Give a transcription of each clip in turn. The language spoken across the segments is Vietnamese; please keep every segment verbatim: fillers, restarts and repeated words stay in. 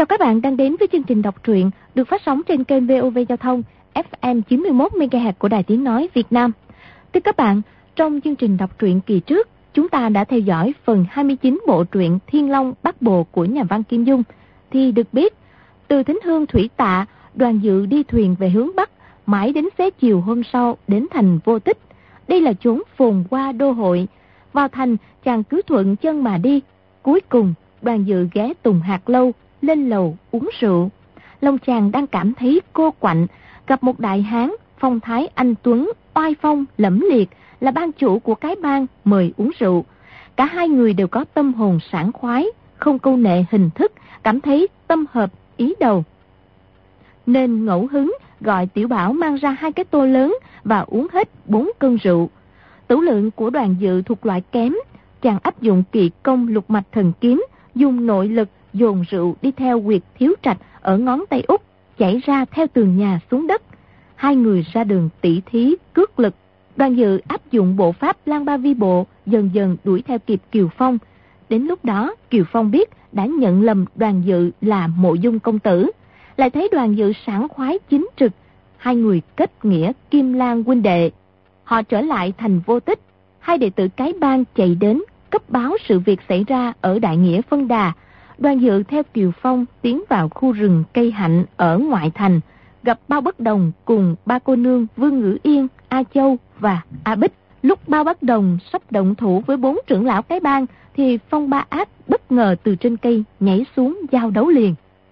Chào các bạn đang đến với chương trình đọc truyện được phát sóng trên kênh vê o vê Giao thông ép em chín mươi mốt mê ga héc của Đài Tiếng Nói Việt Nam. Thưa các bạn, trong chương trình đọc truyện kỳ trước, chúng ta đã theo dõi phần hai mươi chín bộ truyện Thiên Long Bát Bộ của nhà văn Kim Dung. Thì được biết, từ Thính Hương Thủy Tạ, Đoàn Dự đi thuyền về hướng Bắc, mãi đến xế chiều hôm sau đến thành Vô Tích. Đây là chốn phồn hoa đô hội. Vào thành, chàng cứ thuận chân mà đi. Cuối cùng, Đoàn Dự ghé Tùng Hạt Lâu, lên lầu uống rượu. Lòng chàng đang cảm thấy cô quạnh, gặp một đại hán phong thái anh tuấn, oai phong lẫm liệt, là ban chủ của cái bang mời uống rượu. Cả hai người đều có tâm hồn sảng khoái, không câu nệ hình thức, cảm thấy tâm hợp ý đầu, nên ngẫu hứng gọi Tiểu Bảo mang ra hai cái tô lớn và uống hết bốn cân rượu. Tửu lượng của Đoàn Dự thuộc loại kém, chàng áp dụng kỳ công lục mạch thần kiếm, dùng nội lực dồn rượu đi theo huyệt thiếu trạch ở ngón tay út, chảy ra theo tường nhà xuống đất. Hai người ra đường tỉ thí cước lực. Đoàn Dự áp dụng bộ pháp Lang Ba Vi Bộ, dần dần đuổi theo kịp Kiều Phong. Đến lúc đó Kiều Phong biết đã nhận lầm Đoàn Dự là Mộ Dung công tử, lại thấy Đoàn Dự sảng khoái chính trực, hai người kết nghĩa Kim Lan huynh đệ. Họ trở lại thành Vô Tích, hai đệ tử cái bang chạy đến cấp báo sự việc xảy ra ở Đại Nghĩa Phân Đà. Đoàn Dự theo Kiều Phong tiến vào khu rừng cây hạnh ở ngoại thành, gặp Bao Bất Đồng cùng ba cô nương Vương Ngữ Yên, A Châu và A Bích. Lúc Bao Bất Đồng sắp động thủ với bốn trưởng lão cái bang thì Phong Ba Ác bất ngờ từ trên cây nhảy xuống giao đấu liền.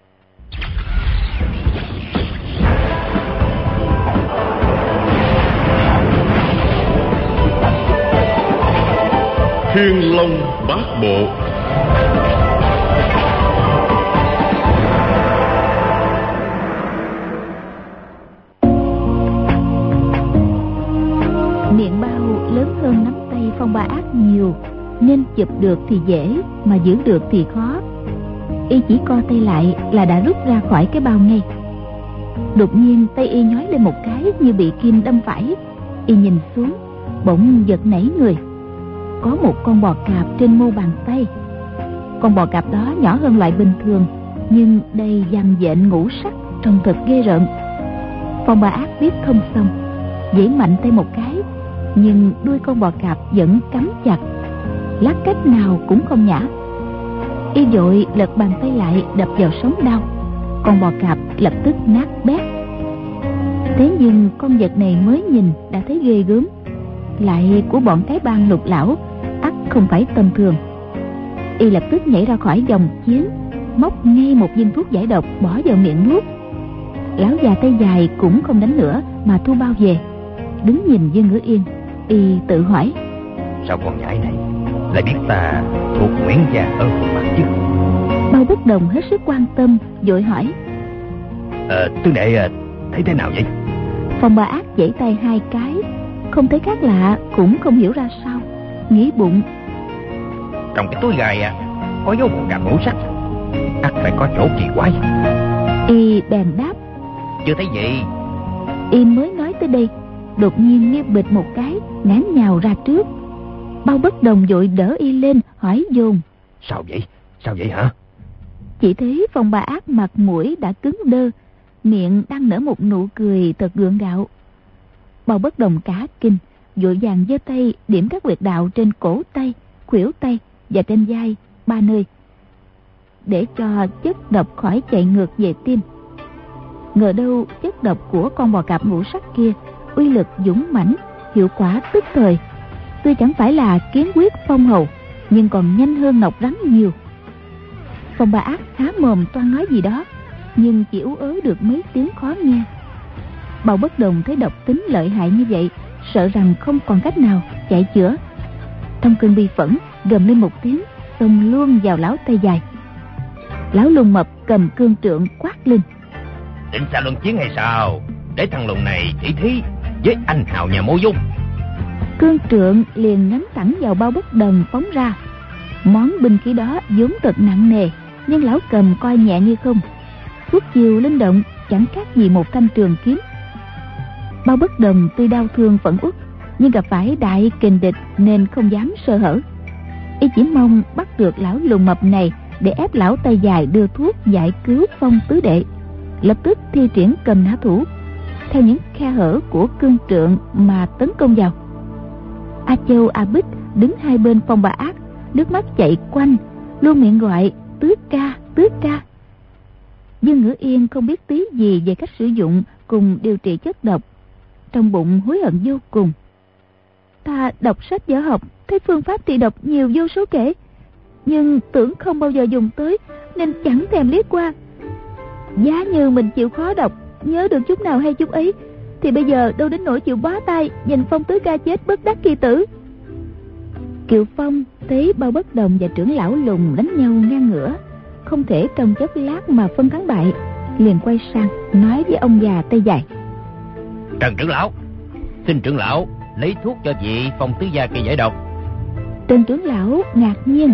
Thiên Long Bát Bộ. Miệng bao lớn hơn nắm tay Phong Ba Ác nhiều, nên chụp được thì dễ, mà giữ được thì khó. Y chỉ co tay lại là đã rút ra khỏi cái bao ngay. Đột nhiên tay y nhói lên một cái như bị kim đâm phải. Y nhìn xuống, bỗng giật nảy người. Có một con bò cạp trên mu bàn tay. Con bò cạp đó nhỏ hơn loại bình thường, nhưng đầy dằm dện ngũ sắc, trông thật ghê rợn. Phong Ba Ác biết không xong, giãy mạnh tay một cái, nhưng đuôi con bò cạp vẫn cắm chặt, lát cách nào cũng không nhả. Y vội lật bàn tay lại đập vào sống đau, con bò cạp lập tức nát bét. Thế nhưng con vật này mới nhìn đã thấy ghê gớm, lại của bọn cái bang Lục lão, ắt không phải tầm thường. Y lập tức nhảy ra khỏi vòng chiến, móc ngay một viên thuốc giải độc bỏ vào miệng nuốt. Lão già tay dài cũng không đánh nữa mà thu bao về, đứng nhìn Vương Ngữ Yên. Y tự hỏi, sao con nhãi này lại biết ta thuộc Nguyễn gia ở Hồ Bắc chứ? Bao Bất Đồng hết sức quan tâm, vội hỏi, Ờ, tướng đệ thấy thế nào vậy? Phong Ba Ác giãy tay hai cái, không thấy khác lạ, cũng không hiểu ra sao, nghĩ bụng, trong cái túi gài à, có dấu bộ cạp ngũ sắc, ắt phải có chỗ kỳ quái. Y bèn đáp, chưa thấy gì. Y mới nói tới đây, đột nhiên nghe bịch một cái, ngã nhào ra trước. Bao Bất Đồng vội đỡ Y lên, hỏi dồn, sao vậy, sao vậy hả? Chỉ thấy Phong Ba Ác mặt mũi đã cứng đơ, miệng đang nở một nụ cười thật gượng gạo. Bao Bất Đồng cả kinh, vội vàng giơ tay điểm các huyệt đạo trên cổ tay, khuỷu tay và trên vai ba nơi, để cho chất độc khỏi chạy ngược về tim. Ngờ đâu chất độc của con bò cạp ngũ sắc kia uy lực dũng mãnh, hiệu quả tức thời. Tuy chẳng phải là kiến quyết phong hầu, nhưng còn nhanh hơn nọc rắn nhiều. Phong Ba Ác há mồm toan nói gì đó, nhưng chỉ ú ớ được mấy tiếng khó nghe. Bao Bất Đồng thấy độc tính lợi hại như vậy, sợ rằng không còn cách nào chạy chữa. Trong cơn bi phẫn, gầm lên một tiếng, xông luôn vào lão tay dài. Lão Lùng Mập cầm cương trượng quát lên, định xa luận chiến hay sao? Để thằng lùn này chỉ thí với anh hào nhà Mộ Dung. Cương trượng liền nhắm thẳng vào Bao Bất Đồng phóng ra. Món binh khí đó vốn thật nặng nề, nhưng lão cầm coi nhẹ như không. Suốt chiều linh động, chẳng khác gì một thanh trường kiếm. Bao Bất Đồng tuy đau thương phẫn uất, nhưng gặp phải đại kình địch nên không dám sơ hở. Y chỉ mong bắt được lão Lùng Mập này để ép lão tay dài đưa thuốc giải cứu Phong tứ đệ, lập tức thi triển cầm nã thủ, theo những khe hở của cương trượng mà tấn công vào. A Châu, A Bích đứng hai bên Phong Ba Ác, nước mắt chạy quanh, luôn miệng gọi tứ ca, tứ ca. Dương Ngữ Yên không biết tí gì về cách sử dụng cùng điều trị chất độc, trong bụng hối hận vô cùng. Ta đọc sách võ học, thấy phương pháp trị độc nhiều vô số kể, nhưng tưởng không bao giờ dùng tới nên chẳng thèm liếc qua. Giá như mình chịu khó đọc, nhớ được chút nào hay chút ấy, thì bây giờ đâu đến nỗi chịu bó tay nhìn Phong tứ ca chết bất đắc kỳ tử. Kiều Phong thấy Bao Bất Đồng và trưởng lão Lùng đánh nhau ngang ngửa, không thể trong chốc lát mà phân thắng bại, liền quay sang nói với ông già tay dài: Trần trưởng lão, xin trưởng lão lấy thuốc cho vị Phong tứ gia kia giải độc. Trần trưởng lão ngạc nhiên: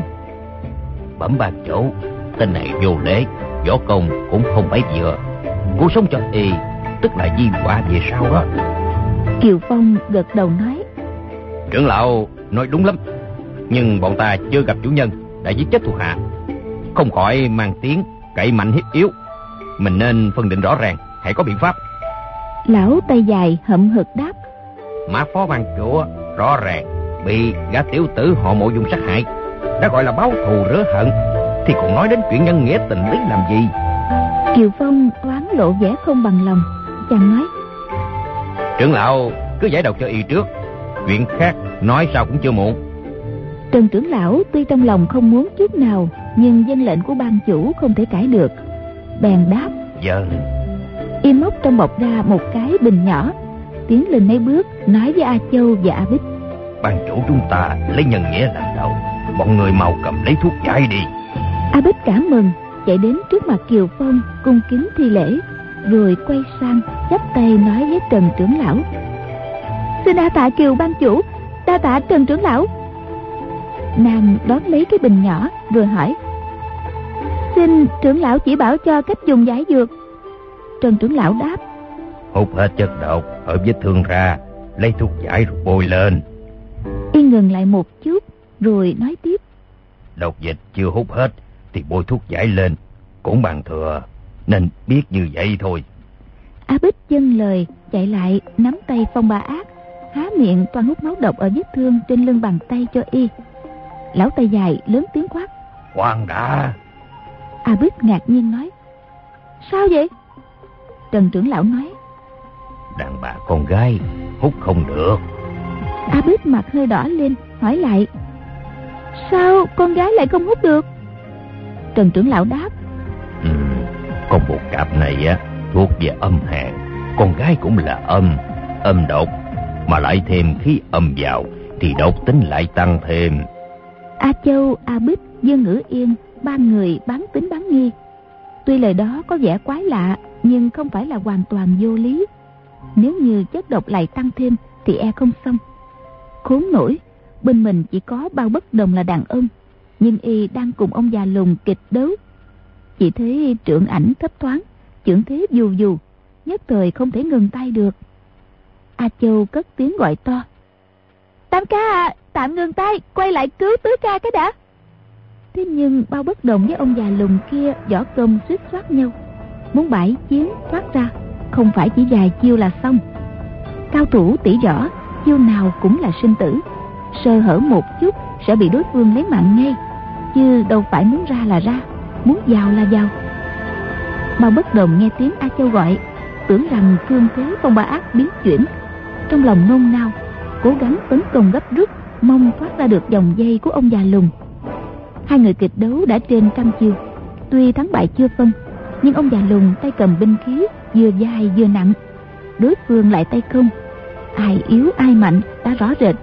Bẩm ban chủ, tên này vô lễ, võ công cũng không mấy vừa, cứu sống cho y tức là di họa về sau đó. Kiều Phong gật đầu nói: Trưởng lão nói đúng lắm, nhưng bọn ta chưa gặp chủ nhân đã giết chết thuộc hạ, không khỏi mang tiếng cậy mạnh hiếp yếu. Mình nên phân định rõ ràng, hãy có biện pháp. Lão tay dài hậm hực đáp: Mã phó ban chủ rõ ràng bị gã tiểu tử họ Mộ dùng sát hại, đã gọi là báo thù rửa hận, thì còn nói đến chuyện nhân nghĩa tình lý làm gì? Kiều Phong thoáng lộ vẻ không bằng lòng, chàng nói: Trưởng lão cứ giải độc cho y trước, chuyện khác nói sao cũng chưa muộn. Trần trưởng lão tuy trong lòng không muốn chút nào, nhưng dân lệnh của ban chủ không thể cãi được, bèn đáp: Giờ y móc trong bọc ra một cái bình nhỏ, tiến lên mấy bước nói với A Châu và A Bích: Ban chủ chúng ta lấy nhân nghĩa làm đầu, bọn người mau cầm lấy thuốc giải đi. A Bích cảm mừng, chạy đến trước mặt Kiều Phong cung kính thi lễ, rồi quay sang chắp tay nói với Trần trưởng lão: Xin đa tạ Kiều ban chủ, đa tạ Trần trưởng lão. Nàng đón lấy cái bình nhỏ rồi hỏi: Xin trưởng lão chỉ bảo cho cách dùng giải dược. Trần trưởng lão đáp: Hút hết chất độc ở vết thương ra, lấy thuốc giải rồi bôi lên. Y ngừng lại một chút rồi nói tiếp: Độc dịch chưa hút hết thì bôi thuốc giải lên cũng bằng thừa, nên biết như vậy thôi. A Bích dâng lời chạy lại nắm tay Phong Ba Ác, há miệng toan hút máu độc ở vết thương trên lưng bàn tay cho y. Lão tay dài lớn tiếng quát: Khoan đã! A Bích ngạc nhiên nói: Sao vậy? Trần trưởng lão nói: Đàn bà con gái hút không được. A Bích mặt hơi đỏ lên hỏi lại: Sao con gái lại không hút được? Trần trưởng lão đáp: Ừ, con bột cạp này á thuộc về âm hàn, con gái cũng là âm, âm độc, mà lại thêm khí âm vào thì độc tính lại tăng thêm. A Châu, A Bích, Dương Ngữ Yên ba người bán tính bán nghi. Tuy lời đó có vẻ quái lạ, nhưng không phải là hoàn toàn vô lý. Nếu như chất độc lại tăng thêm thì e không xong. Khốn nổi, bên mình chỉ có Bao Bất Đồng là đàn ông, nhưng y đang cùng ông già Lùng kịch đấu. Chỉ thấy trượng ảnh thấp thoáng, chưởng thế dù dù, nhất thời không thể ngừng tay được. A Châu cất tiếng gọi to: Tam ca à, tạm ngừng tay, quay lại cứu tứ ca cái đã. Thế nhưng Bao Bất Đồng với ông già Lùng kia võ công suýt soát nhau, muốn bãi chiến thoát ra không phải chỉ vài chiêu là xong. Cao thủ tỷ võ, chiêu nào cũng là sinh tử, sơ hở một chút sẽ bị đối phương lấy mạng ngay, chứ đâu phải muốn ra là ra, muốn vào là vào. Bao Bất Đồng nghe tiếng A Châu gọi, tưởng rằng phương thế Phong Ba Ác biến chuyển, trong lòng nôn nao, cố gắng tấn công gấp rút, mong thoát ra được vòng dây của ông già Lùng. Hai người kịch đấu đã trên trăm chiêu, tuy thắng bại chưa phân, nhưng ông già Lùng tay cầm binh khí vừa dài vừa nặng, đối phương lại tay không, ai yếu ai mạnh đã rõ rệt.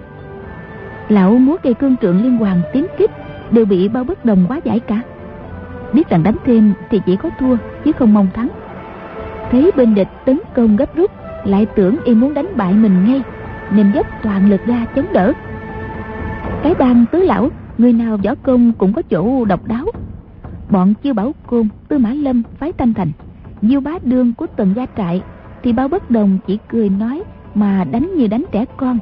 Lão múa cây cương trượng liên hoàn tiến kích đều bị Bao Bất Đồng quá giải cả, biết rằng đánh thêm thì chỉ có thua chứ không mong thắng. Thấy bên địch tấn công gấp rút, lại tưởng y muốn đánh bại mình ngay, nên dốc toàn lực ra chống đỡ. Cái bang tứ lão, người nào võ công cũng có chỗ độc đáo. Bọn Chiêu Bảo Côn, Tư Mã Lâm phái Thanh Thành, Diêu Bá Đương của Tần Gia Trại thì Bao Bất Đồng chỉ cười nói mà đánh như đánh trẻ con.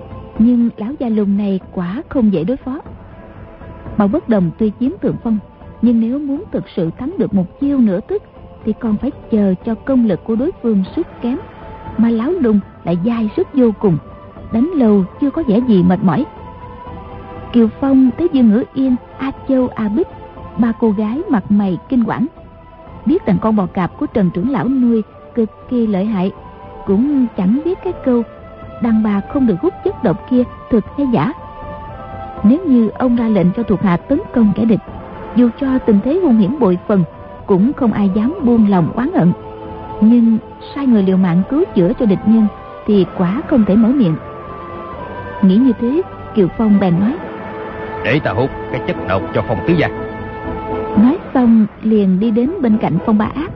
Nhưng lão già Lùng này quả không dễ đối phó. Bao Bất Đồng tuy chiếm thượng phong, Nhưng nếu muốn thực sự thắng được một chiêu nửa thức thì còn phải chờ cho công lực của đối phương sút kém, mà Lão Lùng lại dai sức vô cùng, đánh lâu chưa có vẻ gì mệt mỏi. Kiều Phong thấy Dương Ngữ Yên, A Châu, A Bích, ba cô gái mặt mày kinh quản, biết rằng con bò cạp của Trần trưởng lão nuôi cực kỳ lợi hại, cũng chẳng biết cái câu đàn bà không được hút chất độc kia thực hay giả. Nếu như ông ra lệnh cho thuộc hạ tấn công kẻ địch, dù cho tình thế hung hiểm bội phần, cũng không ai dám buông lòng oán hận. Nhưng sai người liều mạng cứu chữa cho địch nhân thì quả không thể mở miệng. Nghĩ như thế, Kiều Phong bèn nói: để ta hút cái chất độc cho Phong tứ gia. Nói xong liền đi đến bên cạnh Phong Ba Ác.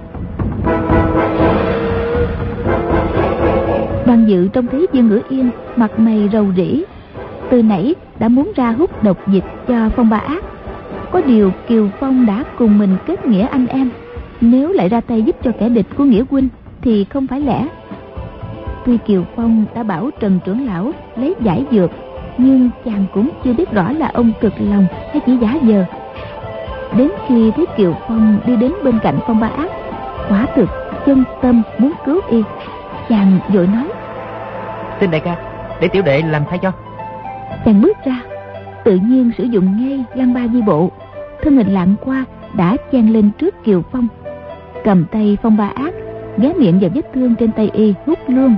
Đoàn Dự trông thấy Dương Ngữ Yên mặt mày rầu rĩ, từ nãy đã muốn ra hút độc dịch cho Phong Ba Ác. Có điều Kiều Phong đã cùng mình kết nghĩa anh em, nếu lại ra tay giúp cho kẻ địch của nghĩa huynh thì không phải lẽ. Tuy Kiều Phong đã bảo Trần trưởng lão lấy giải dược, nhưng chàng cũng chưa biết rõ là ông cực lòng hay chỉ giả vờ. Đến khi thấy Kiều Phong đi đến bên cạnh Phong Ba Ác, quả thực chân tâm muốn cứu y, chàng vội nói: xin đại ca, để tiểu đệ làm thay cho. Chàng bước ra, tự nhiên sử dụng ngay lăng ba di bộ, thân hình lạng qua đã chen lên trước Kiều Phong, cầm tay Phong Ba Ác ghé miệng vào vết thương trên tay y hút luôn.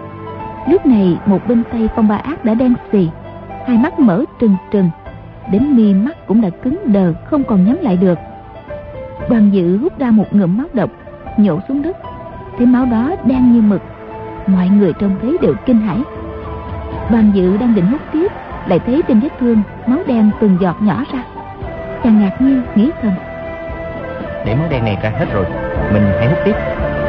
Lúc này một bên tay Phong Ba Ác đã đen xì, hai mắt mở trừng trừng, đến mi mắt cũng đã cứng đờ không còn nhắm lại được. Đoàn Dự hút ra một ngụm máu độc, nhổ xuống đất, thấy máu đó đen như mực, mọi người trông thấy đều kinh hãi. Đoàn Dự đang định hút tiếp, lại thấy trên vết thương máu đen từng giọt nhỏ ra. Chàng ngạc nhiên nghĩ thầm: để máu đen này ra hết rồi, mình hãy hút tiếp.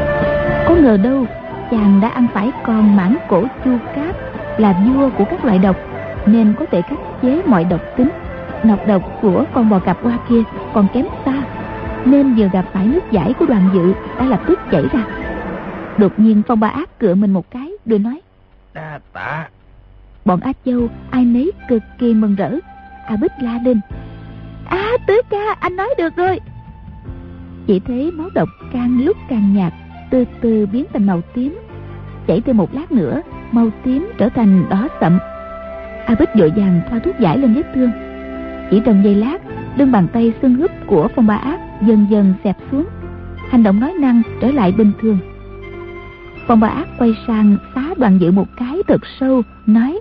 Có ngờ đâu chàng đã ăn phải con mãng cổ chu cáp, là vua của các loại độc, nên có thể khắc chế mọi độc tính. Nọc độc của con bò cạp hoa kia còn kém xa, nên vừa gặp phải nước giải của Đoàn Dự đã lập tức chảy ra. Đột nhiên Phong Ba Ác cựa mình một cái, rồi nói: đa tạ. Bọn A Châu ai nấy cực kỳ mừng rỡ. A Bích la lên: À tứ ca, anh nói được rồi. Chỉ thấy máu độc càng lúc càng nhạt, từ từ biến thành màu tím, chảy thêm một lát nữa màu tím trở thành đỏ sậm. A Bích vội vàng thoa thuốc giải lên vết thương. Chỉ trong giây lát, lưng bàn tay xương húp của Phong Ba Ác dần dần xẹp xuống, hành động nói năng trở lại bình thường. Phong Ba Ác quay sang xá Đoàn Dự một cái thật sâu, nói: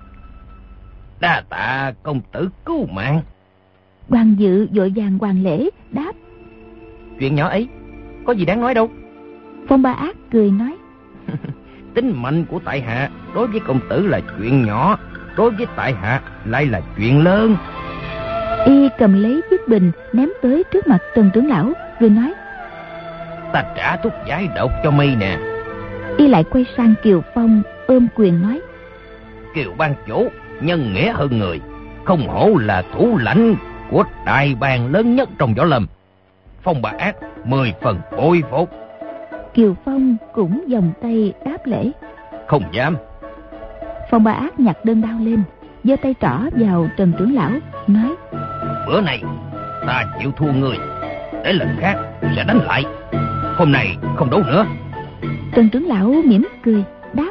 đa tạ công tử cứu mạng. Đoàn Dự vội vàng hoàn lễ đáp: chuyện nhỏ ấy có gì đáng nói đâu. Phong Ba Ác cười nói: tính mệnh của tại hạ đối với công tử là chuyện nhỏ, đối với tại hạ lại là chuyện lớn. Y cầm lấy chiếc bình ném tới trước mặt Trần trưởng lão, rồi nói: ta trả thuốc giải độc cho mi nè. Y lại quay sang Kiều Phong ôm quyền nói: Kiều ban chủ nhân nghĩa hơn người, không hổ là thủ lãnh của đại bang lớn nhất trong võ lâm. Phong Ba Ác mười phần bội phục. Kiều Phong cũng vòng tay đáp lễ: không dám. Phong Ba Ác nhặt đơn đao lên, giơ tay trỏ vào Trần trưởng lão, nói: bữa này ta chịu thua người, để lần khác sẽ đánh lại, hôm nay không đấu nữa. Trần trưởng lão mỉm cười đáp: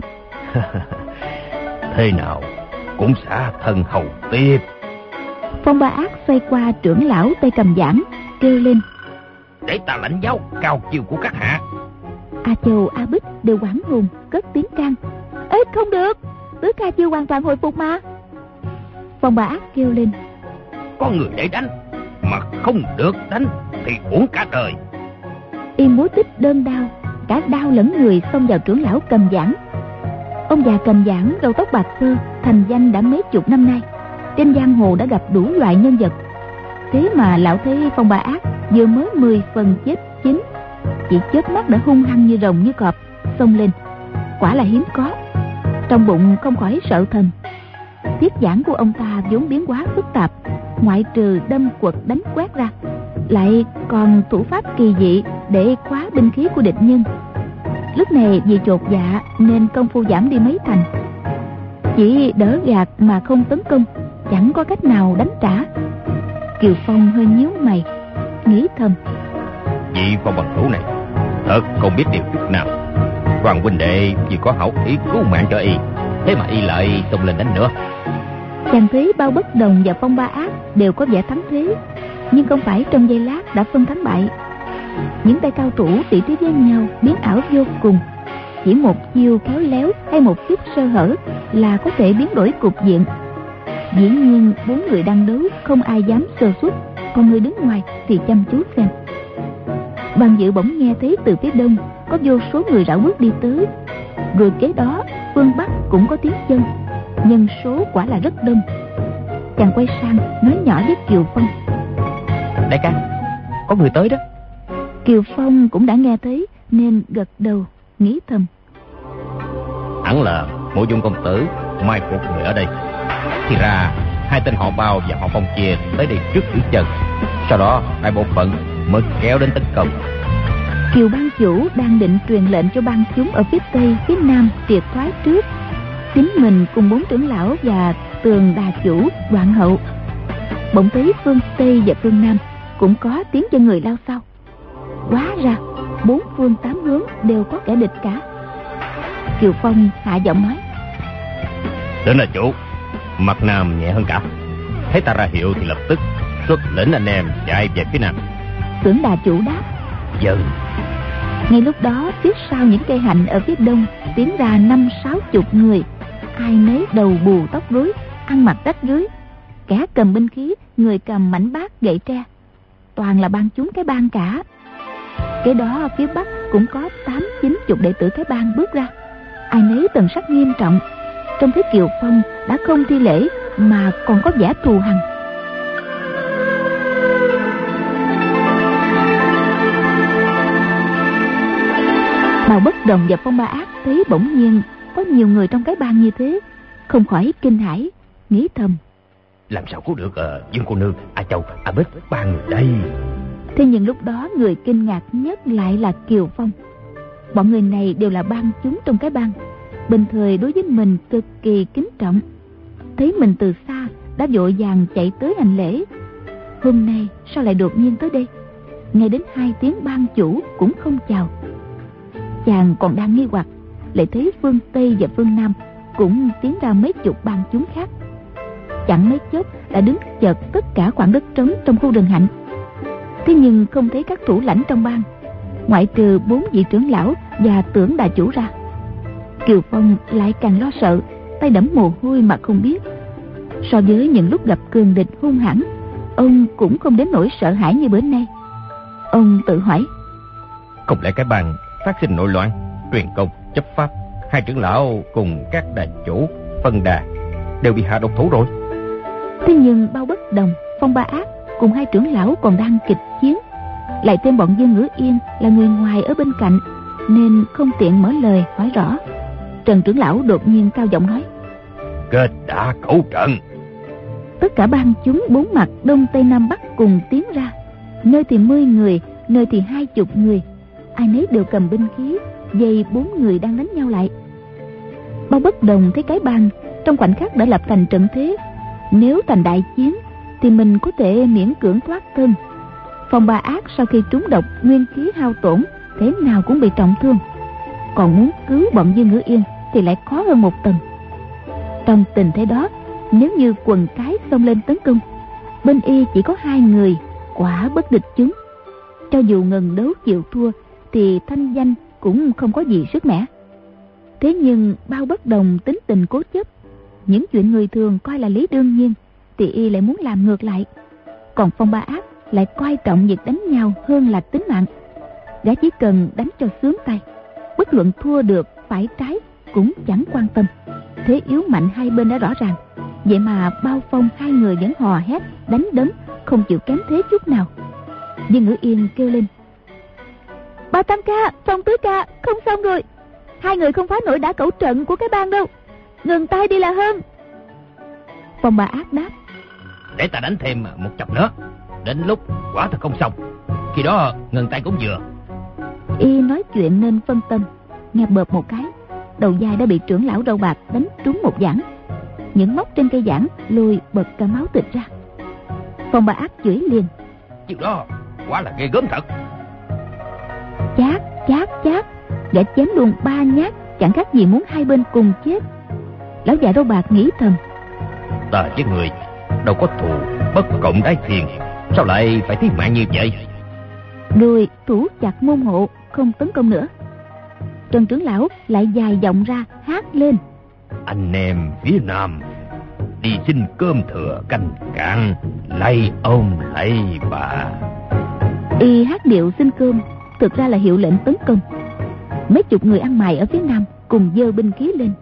thế nào cũng xả thân hầu tiếp. Phong Ba Ác xoay qua trưởng lão tay cầm giảng, kêu lên: để ta lãnh giáo cao chiêu của các hạ. A Châu, A Bích đều hoảng hồn cất tiếng can: Ê, không được, tứ ca chưa hoàn toàn hồi phục mà. Phong Ba Ác kêu lên: có người để đánh mà không được đánh thì uổng cả đời. Y múa tích đơn đao, cả đao lẫn người xông vào trưởng lão cầm giảng. Ông già cầm giảng râu tóc bạc phơ, thành danh đã mấy chục năm nay, trên giang hồ đã gặp đủ loại nhân vật. Thế mà lão thấy Phong Ba Ác vừa mới mười phần chết chín, chỉ chớp mắt đã hung hăng như rồng như cọp xông lên, quả là hiếm có. Trong bụng không khỏi sợ thầm. Tiết giảng của ông ta vốn biến hóa phức tạp, ngoại trừ đâm quật đánh quét ra, lại còn thủ pháp kỳ dị để khóa binh khí của địch nhân. Lúc này vì chột dạ nên công phu giảm đi mấy thành, chỉ đỡ gạt mà không tấn công, chẳng có cách nào đánh trả. Kiều Phong hơi nhíu mày, nghĩ thầm. Vị Phong bằng hữu này thật không biết điều chút nào. Hoàng huynh đệ vì có hảo ý cứu mạng cho y, thế mà y lại tung lên đánh nữa. Chàng thấy Bao Bất Đồng và Phong Ba Ác đều có vẻ thắng thế, nhưng không phải trong giây lát đã phân thắng bại. Những tay cao thủ tỉ thí với nhau biến ảo vô cùng. Chỉ một chiêu khéo léo hay một chút sơ hở là có thể biến đổi cục diện. Dĩ nhiên bốn người đang đấu không ai dám sơ suất, còn người đứng ngoài thì chăm chú xem. Bàn Dự bỗng nghe thấy từ phía đông có vô số người rảo bước đi tới, rồi kế đó phương bắc cũng có tiếng chân, nhân số quả là rất đông. Chàng quay sang nói nhỏ với Kiều Phong: Đại ca, có người tới đó. Kiều Phong cũng đã nghe thấy nên gật đầu, nghĩ thầm: Hẳn là Mộ Dung công tử mai phục người ở đây. Thì ra hai tên họ Bao và họ Phong kia tới đây trước giữ chân, sau đó đại bộ phận mới kéo đến tấn công. Kiều ban chủ đang định truyền lệnh cho bang chúng ở phía tây, phía nam triệt thoái trước. Chính mình cùng bốn trưởng lão và Tường đà chủ, Đoạn hậu. Bỗng thấy phương tây và phương nam cũng có tiếng chân người lao sao. Hóa ra bốn phương tám hướng đều có kẻ địch cả. Kiều Phong hạ giọng nói: Đến là chủ, mặt nam nhẹ hơn cả. Thấy ta ra hiệu thì lập tức xuất lĩnh anh em chạy về phía nam. Tưởng đà chủ đáp: Dần. Ngay lúc đó phía sau những cây hạnh ở phía đông tiến ra năm sáu chục người, ai nấy đầu bù tóc rối, ăn mặc rách rưới, kẻ cầm binh khí, người cầm mảnh bát gậy tre, toàn là bang chúng cái bang cả. Kế đó phía bắc cũng có tám chín chục đệ tử cái bang bước ra, ai nấy thần sắc nghiêm trọng. Trông thấy Kiều Phong đã không thi lễ mà còn có vẻ thù hằn. Bao Bất Đồng và Phong Ba Ác thấy bỗng nhiên có nhiều người trong cái bang như thế, không khỏi kinh hãi, nghĩ thầm: Làm sao có được uh, Dương cô nương, A Châu, A Bích ba người đây. Thế nhưng lúc đó người kinh ngạc nhất lại là Kiều Phong. Bọn người này đều là bang chúng trong cái bang, bình thời đối với mình cực kỳ kính trọng. Thấy mình từ xa đã vội vàng chạy tới hành lễ. Hôm nay sao lại đột nhiên tới đây, ngay đến hai tiếng bang chủ cũng không chào. Chàng còn đang nghi hoặc, lại thấy phương Tây và phương Nam cũng tiến ra mấy chục bang chúng khác. Chẳng mấy chốc đã đứng chật tất cả khoảng đất trống trong khu rừng hạnh. Thế nhưng không thấy các thủ lãnh trong bang, ngoại trừ bốn vị trưởng lão và Tưởng đà chủ ra. Kiều Phong lại càng lo sợ, tay đẫm mồ hôi mà không biết. So với những lúc gặp cường địch hung hãn, ông cũng không đến nỗi sợ hãi như bữa nay. Ông tự hỏi: Không lẽ cái bang phát sinh nội loạn, truyền công chấp pháp, hai trưởng lão cùng các đà chủ phân đà đều bị hạ độc thủ rồi? Thế nhưng Bao Bất Đồng, Phong Ba Ác cùng hai trưởng lão còn đang kịch chiến, lại thêm bọn Dương Ngữ Yên là người ngoài ở bên cạnh, nên không tiện mở lời hỏi rõ. Trần trưởng lão đột nhiên cao giọng nói: Kết đã cẩu trận. Tất cả bang chúng bốn mặt đông tây nam bắc cùng tiến ra, nơi thì mười người, nơi thì hai chục người, ai nấy đều cầm binh khí, dây bốn người đang đánh nhau lại. Bao Bất Đồng thấy cái bang trong khoảnh khắc đã lập thành trận thế, nếu thành đại chiến thì mình có thể miễn cưỡng thoát thân. Phong Ba Ác sau khi trúng độc, nguyên khí hao tổn, thế nào cũng bị trọng thương, còn muốn cứu bọn Dương Ngữ Yên thì lại khó hơn một tầng. Trong tình thế đó, nếu như quần cái xông lên tấn công, bên y chỉ có hai người, quả bất địch chúng. Cho dù ngần đấu chịu thua thì thanh danh cũng không có gì sức mẻ. Thế nhưng Bao Bất Đồng tính tình cố chấp, những chuyện người thường coi là lý đương nhiên thì y lại muốn làm ngược lại. Còn Phong Ba Ác lại coi trọng việc đánh nhau hơn là tính mạng. Gã chỉ cần đánh cho sướng tay, bất luận thua được phải trái cũng chẳng quan tâm. Thế yếu mạnh hai bên đã rõ ràng, vậy mà Bao Phong hai người vẫn hò hét đánh đấm, không chịu kém thế chút nào. Dương Ngữ Yên kêu lên: Ba Tam ca, Phong Tứ ca, không xong rồi, hai người không phá nổi đả cẩu trận của cái bang đâu, ngừng tay đi là hơn. Phong Ba Ác đáp: Để ta đánh thêm một chập nữa, đến lúc quả thật không xong, khi đó ngừng tay cũng vừa. Y nói chuyện nên phân tâm, nghe bợp một cái, đầu vai đã bị trưởng lão râu bạc đánh trúng một giảng. Những móc trên cây giảng lùi bật cả máu thịt ra. Phong Ba Ác chửi liền: Chiều đó quả là ghê gớm thật. Chát, chát, chát. Gã chém luôn ba nhát, chẳng khác gì muốn hai bên cùng chết. Lão già râu bạc nghĩ thầm, Ta với người đâu có thù bất cộng đái thiên, sao lại phải thiết mạng như vậy? Rồi thủ chặt môn hộ, không tấn công nữa. Trần trưởng lão lại dài giọng ra hát lên: Anh em phía Nam đi xin cơm thừa canh cạn, lạy ông lạy bà. Y hát điệu xin cơm thực ra là hiệu lệnh tấn công. Mấy chục người ăn mày ở phía Nam cùng giơ binh khí lên,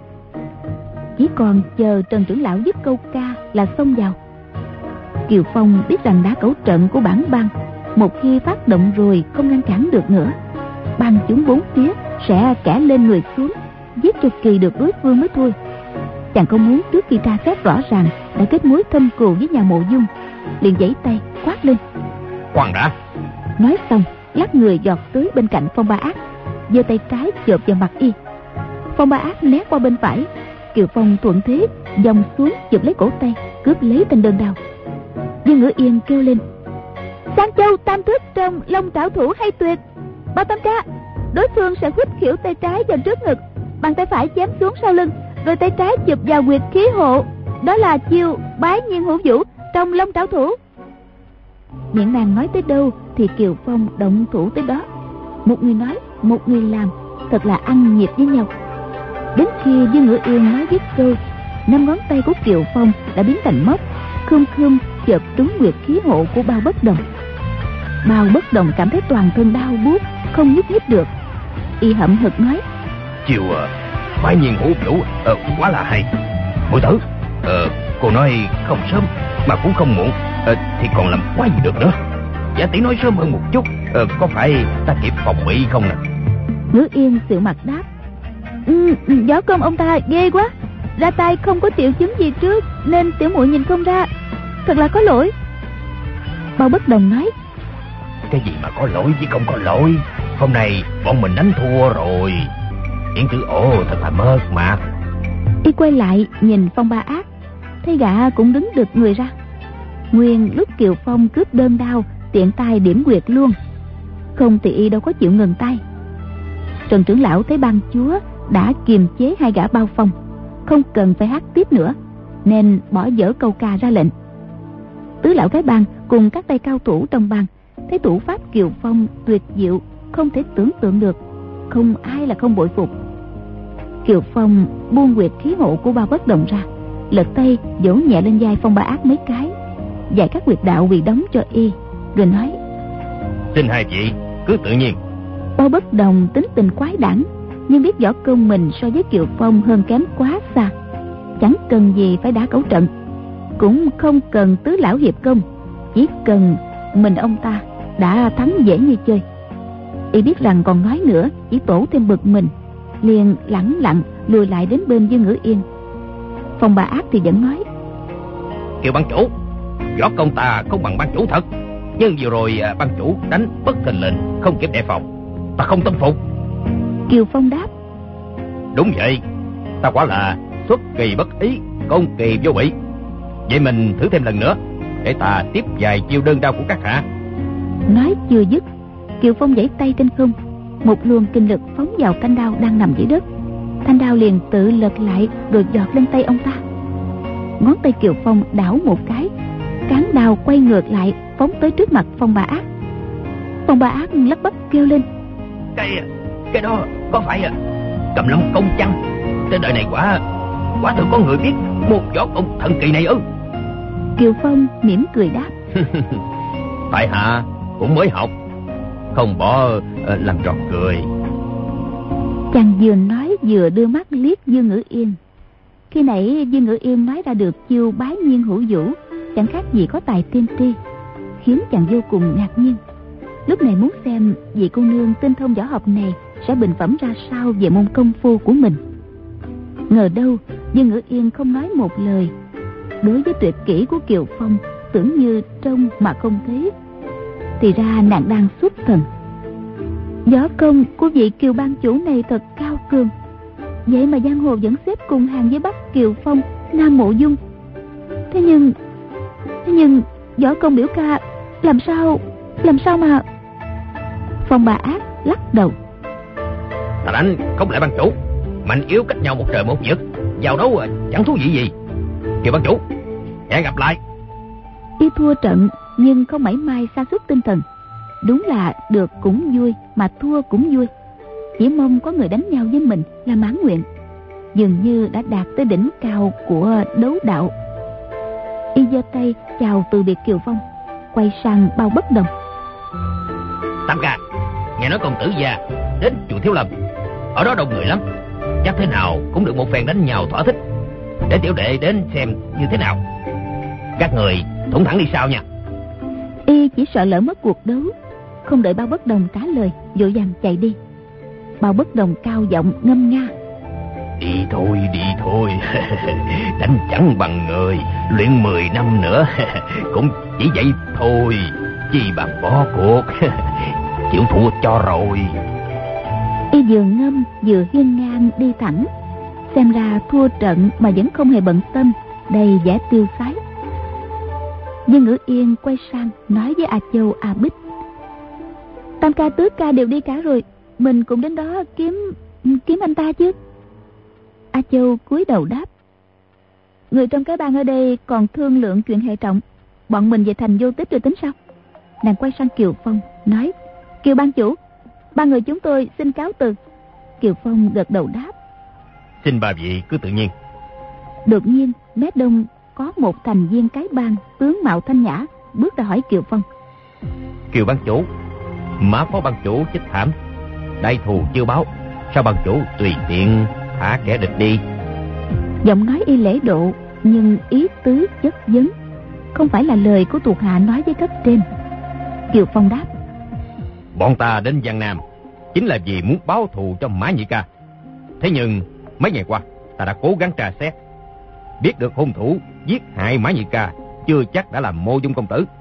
chỉ còn chờ Trần trưởng lão dứt câu ca là xông vào. Kiều Phong biết rằng đá cẩu trận của bản bang một khi phát động rồi không ngăn cản được nữa. Bang chúng bốn phía sẽ kẻ lên người xuống, giết cho kỳ được đối phương mới thôi. Chàng không muốn trước khi tra xét rõ ràng đã kết mối thâm cừu với nhà Mộ Dung, liền giãy tay quát lên: Khoan đã! Nói xong lắc người giọt tới bên cạnh Phong Ba Ác, giơ tay trái chộp vào mặt y. Phong Ba Ác né qua bên phải, Kiều Phong thuận thế vòng xuống chụp lấy cổ tay, cướp lấy thanh đơn đao. Dương Ngữ Yên kêu lên: Sang Châu tam thức trong Long Trảo Thủ hay tuyệt! Bao Tam ca, đối phương sẽ huýt khỉu tay trái vào trước ngực, bàn tay phải chém xuống sau lưng, rồi tay trái chụp vào huyệt khí hộ. Đó là chiêu bái nhiên hữu vũ trong Long Trảo Thủ. Miệng nàng nói tới đâu thì Kiều Phong động thủ tới đó. Một người nói, một người làm, thật là ăn nhịp với nhau. Đến khi Dương Ngữ Yên nói dứt câu, năm ngón tay của Kiều Phong đã biến thành móc, khum khum chợp trúng huyệt khí hộ của Bao Bất Đồng. Bao Bất Đồng cảm thấy toàn thân đau buốt, không nhúc nhích được. Y hậm hực nói: Chiều uh, bái nhiên hữu vũ uh, quá là hay. Muội tử, uh, cô nói không sớm mà cũng không muộn, uh, thì còn làm quá gì được nữa. Giả tỷ nói sớm hơn một chút, uh, có phải ta kịp phòng bị không nè? Ngữ Yên xịu mặt đáp: ừ, võ công ông ta ghê quá, ra tay không có triệu chứng gì trước nên tiểu muội nhìn không ra, thật là có lỗi. Bao Bất Đồng nói: Cái gì mà có lỗi chứ không có lỗi, hôm nay bọn mình đánh thua rồi. Yến Tử Ồ thật là mơ mà. Y quay lại nhìn Phong Ba Ác, thấy gã cũng đứng được người ra. Nguyên lúc Kiều Phong cướp đơn đao tiện tay điểm quyệt luôn, không thì y đâu có chịu ngừng tay. Trần trưởng lão thấy ban chúa đã kiềm chế hai gã Bao Phong, không cần phải hát tiếp nữa, nên bỏ dở câu ca ra lệnh. Tứ lão cái bang cùng các tay cao thủ trong bang thấy thủ pháp Kiều Phong tuyệt diệu, không thể tưởng tượng được, không ai là không bội phục. Kiều Phong buông huyệt khí hộ của Bao Bất Đồng ra, lật tay vỗ nhẹ lên vai Phong Ba Ác mấy cái, dạy các huyệt đạo bị đóng cho y, rồi nói: Xin hai vị cứ tự nhiên. Bao Bất Đồng tính tình quái đản, nhưng biết võ công mình so với Kiều Phong hơn kém quá xa, chẳng cần gì phải đá cẩu trận, cũng không cần tứ lão hiệp công, chỉ cần mình ông ta đã thắng dễ như chơi. Y biết rằng còn nói nữa chỉ tổ thêm bực mình, liền lẳng lặng lùi lại đến bên Dương Ngữ Yên. Phong Ba Ác thì vẫn nói: Kiều ban chủ, võ công ta không bằng ban chủ thật, nhưng vừa rồi ban chủ đánh bất thình lình, không kịp đề phòng, ta không tâm phục. Kiều Phong đáp: Đúng vậy, ta quả là xuất kỳ bất ý, công kỳ vô bị. Vậy mình thử thêm lần nữa, để ta tiếp vài chiêu đơn đao của các hạ. Nói chưa dứt, Kiều Phong giãy tay trên không, một luồng kinh lực phóng vào thanh đao đang nằm dưới đất. Thanh đao liền tự lật lại rồi giọt lên tay ông ta. Ngón tay Kiều Phong đảo một cái, cán đao quay ngược lại phóng tới trước mặt Phong Ba Ác. Phong Ba Ác lắp bắp kêu lên: Cái cái đó có phải Cầm Long công chăng? Trên đời này quả quả thực có người biết một võ công thần kỳ này ư? Kiều Phong mỉm cười đáp: Tại hạ cũng mới học, không bỏ uh, làm trò cười. Chàng vừa nói vừa đưa mắt liếc Dương Ngữ Yên. Khi nãy Dương Ngữ Yên nói ra được chiêu bái nhiên hữu vũ, chẳng khác gì có tài tiên tri, khiến chàng vô cùng ngạc nhiên. Lúc này muốn xem vị cô nương tinh thông võ học này sẽ bình phẩm ra sao về môn công phu của mình. Ngờ đâu Dương Ngữ Yên không nói một lời. Đối với tuyệt kỹ của Kiều Phong tưởng như trông mà không thấy, thì ra nàng đang xuất thần. Võ công của vị Kiều ban chủ này thật cao cường, vậy mà giang hồ vẫn xếp cùng hàng với Bắc Kiều Phong, Nam Mộ Dung. Thế nhưng Thế nhưng võ công biểu ca làm sao Làm sao mà... Phong Ba Ác lắc đầu. Ta đánh không lại ban chủ, mạnh yếu cách nhau một trời một vực, vào đấu chẳng thú vị gì. Kêu ban chủ, hẹn gặp lại. Y thua trận nhưng không mảy may sa sút tinh thần. Đúng là được cũng vui, mà thua cũng vui. Chỉ mong có người đánh nhau với mình là mãn nguyện. Dường như đã đạt tới đỉnh cao của đấu đạo. Y giơ tay chào từ biệt Kiều Phong, quay sang Bao Bất Đồng. Tam ca, nghe nói công tử già đến chùa Thiếu Lâm, ở đó đông người lắm, chắc thế nào cũng được một phen đánh nhau thỏa thích. Để tiểu đệ đến xem như thế nào. Các người thủng thẳng đi sao nha. Y chỉ sợ lỡ mất cuộc đấu, không đợi Bao Bất Đồng trả lời, vội vàng chạy đi. Bao Bất Đồng cao giọng ngâm nga. Đi thôi, đi thôi. Đánh chẳng bằng người, luyện mười năm nữa cũng chỉ vậy thôi, chi bằng bỏ cuộc. Chịu thua cho rồi. Y vừa ngâm vừa hiên ngang đi thẳng. Xem ra thua trận mà vẫn không hề bận tâm, đầy vẻ tiêu sái. Nhưng Ngữ Yên quay sang nói với A Châu, A Bích: Tam ca tứ ca đều đi cả rồi, mình cũng đến đó kiếm kiếm anh ta chứ. A Châu cúi đầu đáp: Người trong cái bang ở đây còn thương lượng chuyện hệ trọng, bọn mình về thành Vô Tích rồi tính sao? Nàng quay sang Kiều Phong nói: Kiều ban chủ, ba người chúng tôi xin cáo từ. Kiều Phong gật đầu đáp: Xin ba vị cứ tự nhiên. Đột nhiên mé đông có một thành viên cái bang tướng mạo thanh nhã bước ra hỏi Kiều Phong: Kiều ban chủ, Mã phó ban chủ chết thảm, đại thù chưa báo, sao ban chủ tùy tiện thả kẻ địch đi? Giọng nói y lễ độ nhưng ý tứ chất vấn, không phải là lời của thuộc hạ nói với cấp trên. Kiều Phong đáp: Bọn ta đến Giang Nam chính là vì muốn báo thù cho Mã Nhị Ca. Thế nhưng mấy ngày qua ta đã cố gắng tra xét, biết được hung thủ giết hại Mã Nhị Ca chưa chắc đã là Mộ Dung công tử.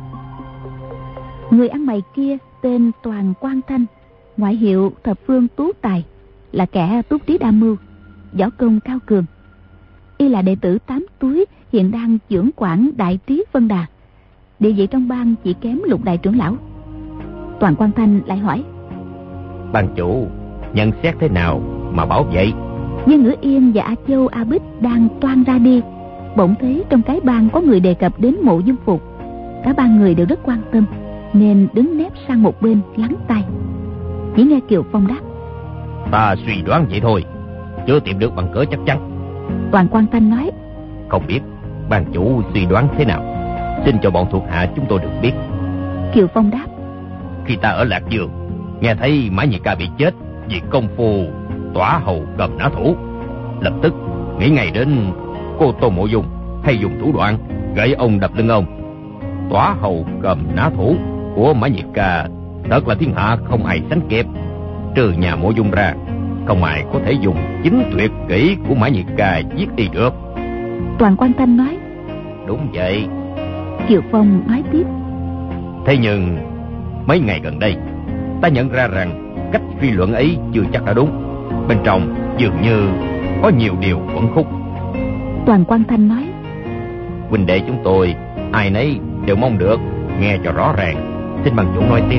Người ăn mày kia tên Toàn Quang Thanh, ngoại hiệu Thập Phương Tú Tài, là kẻ túc trí đa mưu, võ công cao cường. Y là đệ tử Tám Túi, hiện đang trưởng quản Đại Trí Vân Đà, địa vị trong bang chỉ kém Lục đại trưởng lão. Toàn Quang Thanh lại hỏi: Ban chủ nhận xét thế nào mà bảo vậy? Nhưng Ngữ Yên và A Châu, A Bích đang toan ra đi, bỗng thấy trong cái bang có người đề cập đến Mộ Dung Phục. Cả ba người đều rất quan tâm, nên đứng nép sang một bên lắng tai. Chỉ nghe Kiều Phong đáp: Ta suy đoán vậy thôi, chưa tìm được bằng cớ chắc chắn. Toàn Quang Thanh nói: Không biết ban chủ suy đoán thế nào, xin cho bọn thuộc hạ chúng tôi được biết. Kiều Phong đáp: Khi ta ở Lạc Dương, nghe thấy Mã Nhị Ca bị chết vì công phu tỏa hầu cầm nã thủ, lập tức nghĩ ngay đến cô Tô Mộ Dung hay dùng thủ đoạn gãy ông đập lưng ông. Tỏa hầu cầm nã thủ của Mã Nhị Ca thật là thiên hạ không ai sánh kịp. Trừ nhà Mộ Dung ra, không ai có thể dùng chính tuyệt kỹ của Mã Nhị Ca giết đi được. Toàn Quang Thanh nói: Đúng vậy. Kiều Phong nói tiếp: Thế nhưng mấy ngày gần đây, ta nhận ra rằng cách suy luận ấy chưa chắc đã đúng. Bên trong dường như có nhiều điều quẩn khúc. Toàn Quang Thanh nói: Huynh đệ chúng tôi ai nấy đều mong được nghe cho rõ ràng, xin ban chủ nói tiếp.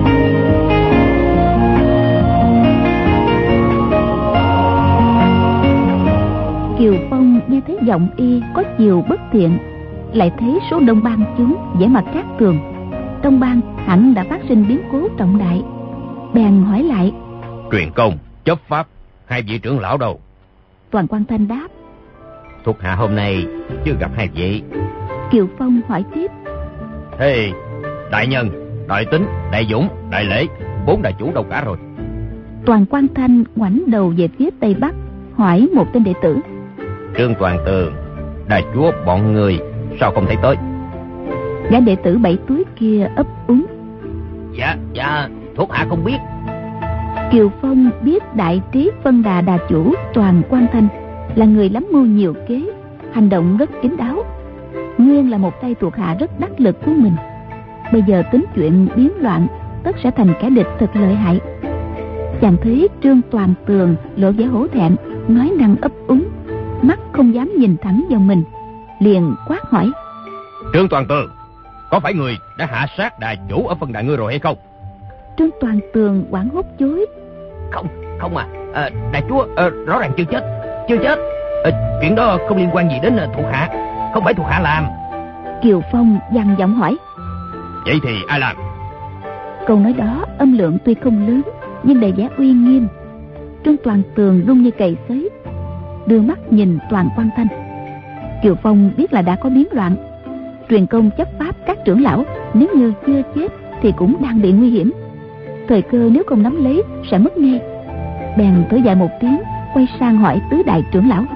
Kiều Phong nghe thấy giọng y có chiều bất thiện, lại thấy số đông bang chúng vẻ mặt khác thường, trong bang hẳn đã phát sinh biến cố trọng đại, bèn hỏi lại: Truyền công, chấp pháp, hai vị trưởng lão đâu? Toàn Quang Thanh đáp: Thuộc hạ hôm nay chưa gặp hai vị. Kiều Phong hỏi tiếp: Thế đại nhân, đại tính, đại dũng, đại lễ, bốn đại chủ đâu cả rồi? Toàn Quang Thanh ngoảnh đầu về phía tây bắc, hỏi một tên đệ tử: Trương Toàn Tường, đại chúa bọn người sao không thấy tới? Gã đệ tử bảy túi kia ấp úng: Dạ, dạ, thuộc hạ không biết. Kiều Phong biết Đại Trí Vân Đà đà chủ Toàn Quang Thanh là người lắm mưu nhiều kế, hành động rất kín đáo, nguyên là một tay thuộc hạ rất đắc lực của mình. Bây giờ tính chuyện biến loạn, tất sẽ thành kẻ địch thật lợi hại. Chàng thấy Trương Toàn Tường lộ vẻ hổ thẹn, nói năng ấp úng, mắt không dám nhìn thẳng vào mình, liền quát hỏi: Trương Toàn Tường, có phải người đã hạ sát đà chủ ở phân đà ngươi rồi hay không? Trương Toàn Tường hoảng hốt chối. Không, không à, à đại chúa à, rõ ràng chưa chết, chưa chết. À, chuyện đó không liên quan gì đến thuộc hạ, không phải thuộc hạ làm. Kiều Phong dằn giọng hỏi. Vậy thì ai làm? Câu nói đó âm lượng tuy không lớn nhưng đầy vẻ uy nghiêm. Trương Toàn Tường run như cầy sấy, đưa mắt nhìn Toàn Quan Thanh. Kiều Phong biết là đã có biến loạn. Truyền công chấp pháp các trưởng lão, nếu như chưa chết thì cũng đang bị nguy hiểm. Thời cơ nếu không nắm lấy sẽ mất ngay. Bèn thở dài một tiếng, quay sang hỏi tứ đại trưởng lão.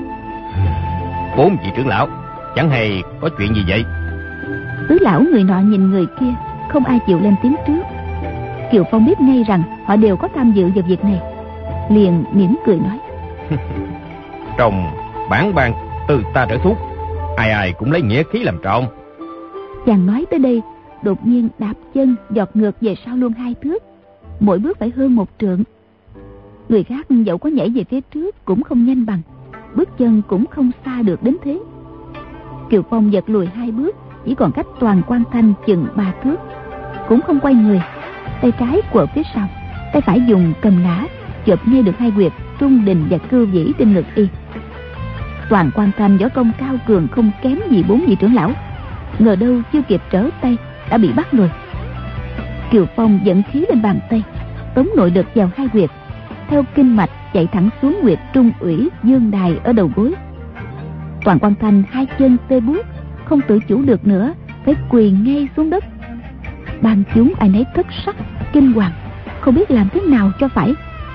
Bốn vị trưởng lão, chẳng hề có chuyện gì vậy? Tứ lão người nọ nhìn người kia, không ai chịu lên tiếng trước. Kiều Phong biết ngay rằng họ đều có tham dự vào việc này, liền mỉm cười nói. Trong bản ban từ ta trở thuốc, ai ai cũng lấy nghĩa khí làm trọng. Chàng nói tới đây, đột nhiên đạp chân giọt ngược về sau luôn hai thước, mỗi bước phải hơn một trượng. Người khác dẫu có nhảy về phía trước cũng không nhanh bằng, bước chân cũng không xa được đến thế. Kiều Phong giật lùi hai bước, chỉ còn cách Toàn Quan Thanh chừng ba thước, cũng không quay người, tay trái quờ phía sau, tay phải dùng cầm nã chộp ngay được hai huyệt trung đình và cư vĩ trên ngực y. Toàn Quan Thanh võ công cao cường không kém gì bốn vị trưởng lão, ngờ đâu chưa kịp trở tay đã bị bắt rồi. Kiều Phong dẫn khí lên bàn tay, tống nội lực vào hai huyệt, theo kinh mạch chạy thẳng xuống huyệt trung ủy dương đài ở đầu gối. Toàn Quan Thanh hai chân tê buốt, không tự chủ được nữa, phải quỳ ngay xuống đất. Ban chúng ai nấy thất sắc kinh hoàng, không biết làm thế nào cho phải.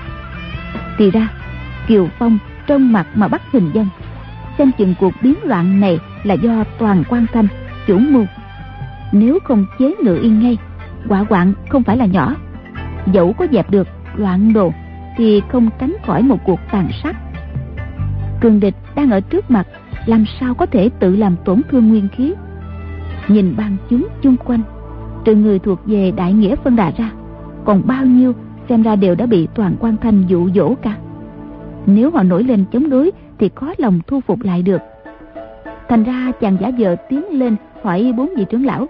Thì ra Kiều Phong trong mặt mà bắt hình dân, xem chừng cuộc biến loạn này là do Toàn Quan Thanh chủ mưu. Nếu không chế ngự yên ngay, quả hoạn không phải là nhỏ. Dẫu có dẹp được loạn đồ thì không tránh khỏi một cuộc tàn sát. Cường địch đang ở trước mặt, làm sao có thể tự làm tổn thương nguyên khí. Nhìn ban chúng chung quanh, trừ người thuộc về đại nghĩa phân đà ra, còn bao nhiêu xem ra đều đã bị Toàn Quan Thanh dụ dỗ cả. Nếu họ nổi lên chống đối thì khó lòng thu phục lại được. Thành ra chàng giả vờ tiến lên hỏi bốn vị trưởng lão.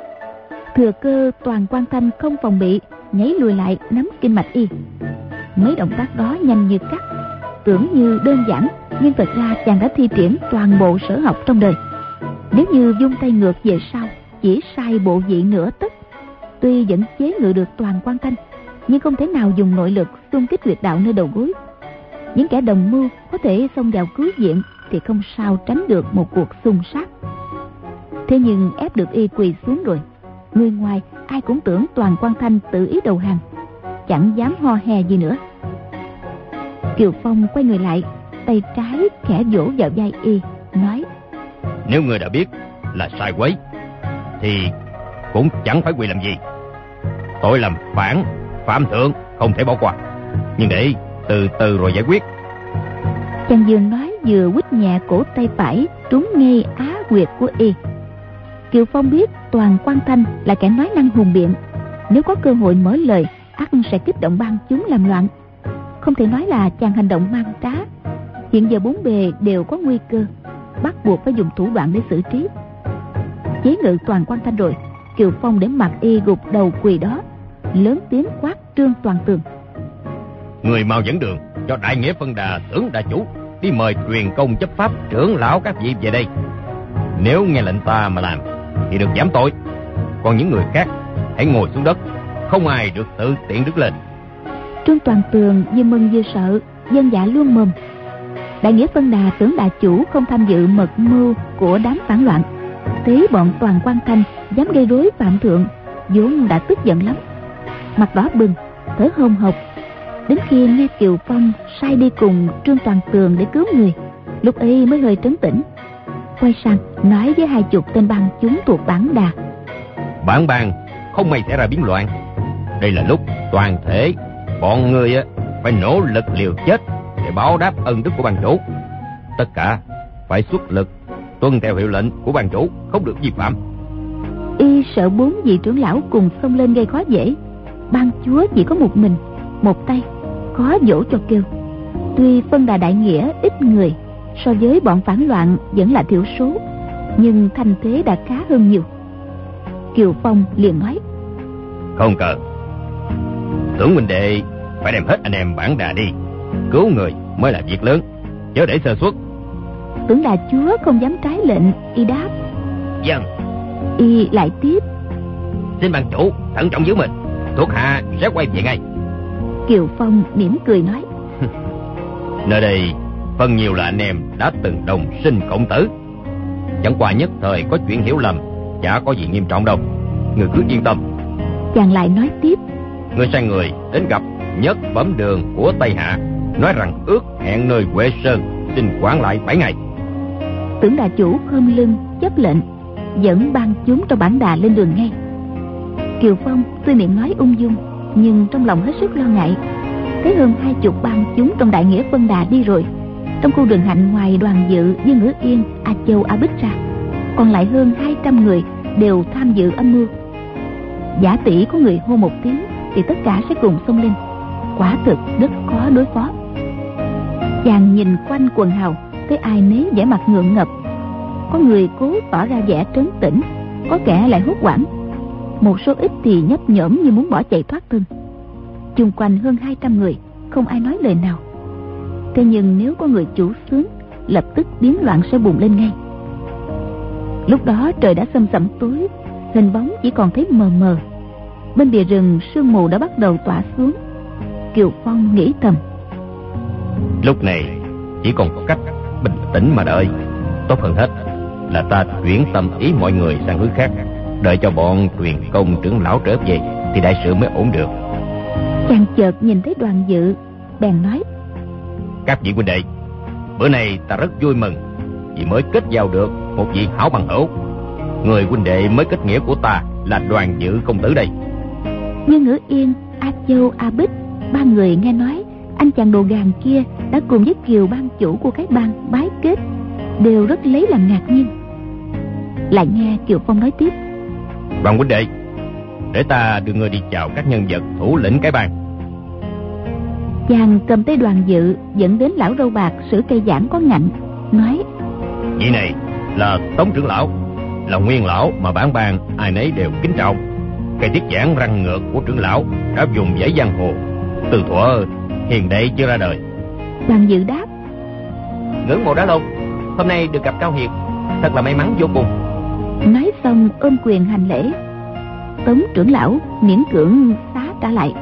Thừa cơ Toàn Quan Thanh không phòng bị, nhảy lùi lại nắm kinh mạch y. Mấy động tác đó nhanh như cắt, tưởng như đơn giản, nhưng thật ra chàng đã thi triển toàn bộ sở học trong đời. Nếu như vung tay ngược về sau, chỉ sai bộ vị nửa tấc, tuy vẫn chế ngự được Toàn Quan Thanh, nhưng không thể nào dùng nội lực xung kích huyệt đạo nơi đầu gối. Những kẻ đồng mưu có thể xông vào cứu viện thì không sao tránh được một cuộc xung sát. Thế nhưng ép được y quỳ xuống rồi, người ngoài ai cũng tưởng Toàn Quan Thanh tự ý đầu hàng, chẳng dám ho hè gì nữa. Kiều Phong quay người lại, tay trái khẽ vỗ vào vai y, nói: Nếu người đã biết là sai quấy thì cũng chẳng phải quỳ làm gì. Tội làm phản phạm thượng không thể bỏ qua, nhưng để từ từ rồi giải quyết. Chàng vừa nói vừa quýt nhẹ cổ tay phải trúng ngay á huyệt của y. Kiều Phong biết Toàn Quan Thanh là kẻ nói năng hùng biện, nếu có cơ hội mở lời ắt sẽ kích động ban chúng làm loạn. Không thể nói là chàng hành động mang trá. Hiện giờ bốn bề đều có nguy cơ, bắt buộc phải dùng thủ đoạn để xử trí. Chế ngự Toàn Quan Thanh rồi, Kiều Phong để mặc y gục đầu quỳ đó, lớn tiếng quát Trương Toàn Tường: Người mau dẫn đường cho đại nghĩa phân đà tưởng đà chủ đi mời truyền công chấp pháp trưởng lão các vị về đây. Nếu nghe lệnh ta mà làm thì được giảm tội, còn những người khác hãy ngồi xuống đất, không ai được tự tiện đứng lên. Trương Toàn Tường vừa mừng vừa sợ, dân dạ luôn mồm. Đại nghĩa phân đà tưởng đà chủ không tham dự mật mưu của đám phản loạn, thấy bọn Toàn Quan Thanh dám gây rối phạm thượng, vốn đã tức giận lắm, mặt đỏ bừng, thở hổn hộc. Đến khi nghe Kiều Phong sai đi cùng Trương Toàn Tường để cứu người, lúc ấy mới hơi trấn tĩnh, quay sang nói với hai chục tên bang chúng thuộc bản đà: Bản bang không may xảy ra biến loạn, đây là lúc toàn thể bọn người phải nỗ lực liều chết để báo đáp ân đức của ban chủ. Tất cả phải xuất lực tuân theo hiệu lệnh của ban chủ, không được vi phạm. Y sợ bốn vị trưởng lão cùng xông lên gây khó dễ. Ban chúa chỉ có một mình, một tay, khó dỗ cho kêu. Tuy phân đà đại nghĩa ít người, so với bọn phản loạn vẫn là thiểu số, nhưng thanh thế đã khá hơn nhiều. Kiều Phong liền nói: Không cần. Tưởng huynh đệ phải đem hết anh em Bản Đà đi, cứu người mới là việc lớn, chớ để sơ suất. Tưởng Đà chúa không dám trái lệnh. Y đáp: Vâng. Y lại tiếp: Xin ban chủ thận trọng giữ mình, thuộc hạ sẽ quay về ngay. Kiều Phong mỉm cười nói: Nơi đây phần nhiều là anh em đã từng đồng sinh cộng tử, chẳng qua nhất thời có chuyện hiểu lầm, chả có gì nghiêm trọng đâu, người cứ yên tâm. Chàng lại nói tiếp: Người sai người đến gặp Nhất Phẩm Đường của Tây Hạ, nói rằng ước hẹn nơi Huệ Sơn, xin quản lại bảy ngày. Tưởng Đà chủ khom lưng chấp lệnh, dẫn ban chúng trong Bản Đà lên đường ngay. Kiều Phong tuy miệng nói ung dung, nhưng trong lòng hết sức lo ngại. Thấy hơn hai chục ban chúng trong Đại Nghĩa Vân Đà đi rồi, trong khu đường hạnh ngoài Đoàn Dự, Dương Ngữ Yên, A Châu, A Bích ra, còn lại hơn hai trăm người đều tham dự âm mưu. Giả tỷ có người hô một tiếng thì tất cả sẽ cùng xông lên, quả thực rất khó đối phó. Chàng nhìn quanh quần hào, thấy ai nấy vẻ mặt ngượng ngập, có người cố tỏ ra vẻ trấn tĩnh, có kẻ lại hốt hoảng, một số ít thì nhấp nhổm như muốn bỏ chạy thoát thân. Chung quanh hơn hai trăm người, không ai nói lời nào. Thế nhưng nếu có người chủ xướng, lập tức biến loạn sẽ bùng lên ngay. Lúc đó trời đã xâm sẩm tối, hình bóng chỉ còn thấy mờ mờ. Bên bìa rừng sương mù đã bắt đầu tỏa xuống. Kiều Phong nghĩ thầm: Lúc này chỉ còn có cách bình tĩnh mà đợi. Tốt hơn hết là ta chuyển tâm ý mọi người sang hướng khác, đợi cho bọn Tuyền Công trưởng lão trở về thì đại sự mới ổn được. Chàng chợt nhìn thấy Đoàn Dự, bèn nói: Các vị huynh đệ, bữa nay ta rất vui mừng vì mới kết giao được một vị hảo bằng hữu. Người huynh đệ mới kết nghĩa của ta là Đoàn Dự công tử đây. Dương Ngữ Yên, A Châu, A Bích, ba người nghe nói anh chàng đồ gàn kia đã cùng với Kiều ban chủ của cái bang bái kết, đều rất lấy làm ngạc nhiên. Lại nghe Kiều Phong nói tiếp: Đoàn huynh đệ, để ta đưa người đi chào các nhân vật thủ lĩnh cái bang. Chàng cầm tay Đoàn Dự dẫn đến lão râu bạc sử cây giảng có ngạnh, nói: Vị này là Tống trưởng lão, là nguyên lão mà bản bang ai nấy đều kính trọng. Cây tiết giảng răng ngược của trưởng lão đã dùng giải giang hồ từ thuở hiền đệ chưa ra đời. Đoàn Dự đáp: Ngưỡng mộ Đá Lông, hôm nay được gặp Cao Hiền, thật là may mắn vô cùng. Nói xong ôm quyền hành lễ. Tống trưởng lão miễn cưỡng xá trả lại.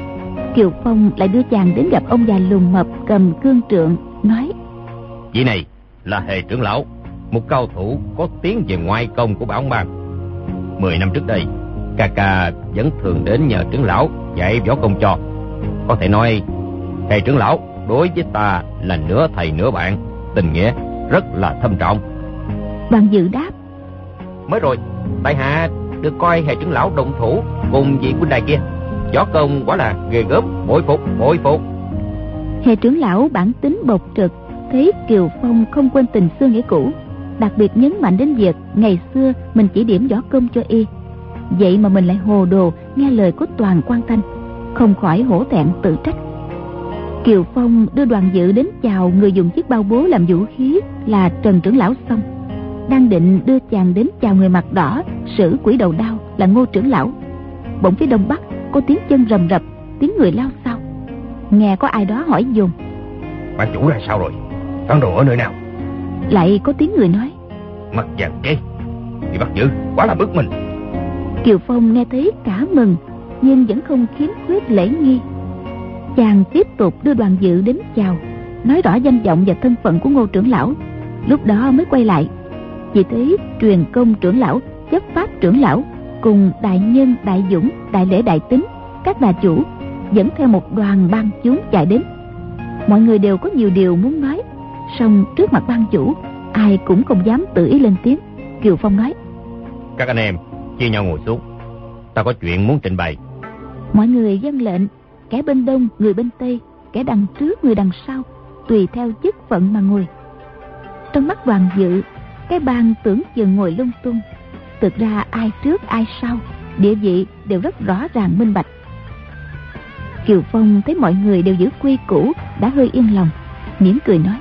Kiều Phong lại đưa chàng đến gặp ông già lùn mập cầm cương trượng, nói: Vị này là Hề trưởng lão, một cao thủ có tiếng về ngoại công của Bảo Bang. Mười năm trước đây, ca ca vẫn thường đến nhờ trưởng lão dạy võ công cho. Có thể nói Hề trưởng lão đối với ta là nửa thầy nửa bạn, tình nghĩa rất là thâm trọng. Đoàn Dự đáp: Mới rồi tại hạ được coi Hề trưởng lão động thủ cùng vị huynh đài kia, võ công quả là ghê gớm, bội phục bội phục. Hề trưởng lão bản tính bộc trực, thấy Kiều Phong không quên tình xưa nghĩa cũ, đặc biệt nhấn mạnh đến việc ngày xưa mình chỉ điểm võ công cho y, vậy mà mình lại hồ đồ nghe lời của Toàn Quan Thanh, không khỏi hổ thẹn tự trách. Kiều Phong đưa Đoàn Dự đến chào người dùng chiếc bao bố làm vũ khí là Trần trưởng lão xong, đang định đưa chàng đến chào người mặt đỏ sử quỷ đầu đao là Ngô trưởng lão, bỗng phía đông bắc có tiếng chân rầm rập, tiếng người lao sao. Nghe có ai đó hỏi dồn: Ban chủ ra sao rồi? Phản đồ ở nơi nào? Lại có tiếng người nói: Mặt vàng kế bị bắt giữ, quá là bực mình. Kiều Phong nghe thấy cả mừng, nhưng vẫn không khiếm khuyết lễ nghi. Chàng tiếp tục đưa Đoàn Dự đến chào, nói rõ danh vọng và thân phận của Ngô trưởng lão. Lúc đó mới quay lại, chỉ thấy Truyền Công trưởng lão, Chấp Pháp trưởng lão cùng Đại Nhân, Đại Dũng, Đại Lễ, Đại Tính, các đà chủ dẫn theo một đoàn ban chúng chạy đến. Mọi người đều có nhiều điều muốn nói, song trước mặt ban chủ ai cũng không dám tự ý lên tiếng. Kiều Phong nói: Các anh em chia nhau ngồi xuống, ta có chuyện muốn trình bày. Mọi người vâng lệnh, kẻ bên đông người bên tây, kẻ đằng trước người đằng sau, tùy theo chức phận mà ngồi. Trong mắt Đoàn Dự, cái ban tưởng chừng ngồi lung tung, thực ra ai trước ai sau, địa vị đều rất rõ ràng minh bạch. Kiều Phong thấy mọi người đều giữ quy củ, đã hơi yên lòng, mỉm cười nói: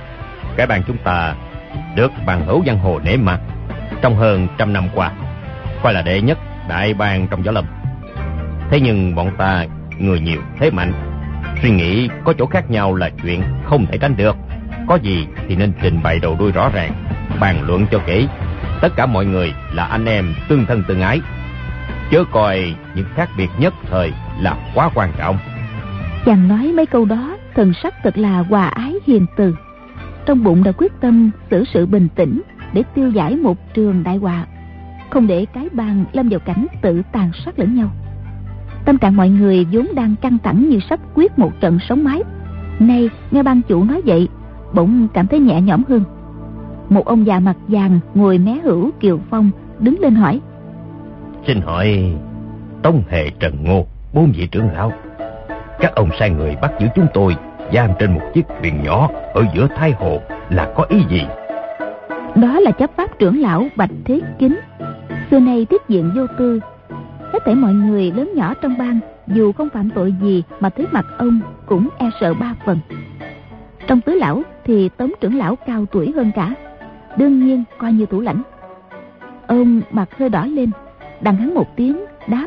Cái ban chúng ta được bằng hữu giang hồ nể mặt trong hơn trăm năm qua, coi là đệ nhất đại bang trong võ lâm. Thế nhưng bọn ta người nhiều thế mạnh, suy nghĩ có chỗ khác nhau là chuyện không thể tránh được. Có gì thì nên trình bày đầu đuôi rõ ràng, bàn luận cho kỹ. Tất cả mọi người là anh em tương thân tương ái, chớ coi những khác biệt nhất thời là quá quan trọng. Chàng nói mấy câu đó thần sắc thật là hòa ái hiền từ, trong bụng đã quyết tâm xử sự bình tĩnh để tiêu giải một trường đại họa, không để cái bang lâm vào cảnh tự tàn sát lẫn nhau. Tâm trạng mọi người vốn đang căng thẳng như sắp quyết một trận sống mái, nay nghe ban chủ nói vậy bỗng cảm thấy nhẹ nhõm hơn. Một ông già mặt vàng ngồi mé hữu Kiều Phong đứng lên hỏi: Xin hỏi Tống Hề, Trần Ngô, bốn vị trưởng lão, các ông sai người bắt giữ chúng tôi giam trên một chiếc thuyền nhỏ ở giữa Thái Hồ là có ý gì? Đó là chấp pháp trưởng lão Bạch Thế Kính, xưa nay tiết diện vô tư. Hết thảy mọi người lớn nhỏ trong bang, dù không phạm tội gì mà thấy mặt ông cũng e sợ ba phần. Trong tứ lão thì Tống trưởng lão cao tuổi hơn cả, đương nhiên coi như thủ lãnh. Ông mặt hơi đỏ lên, đằng hắn một tiếng đáp: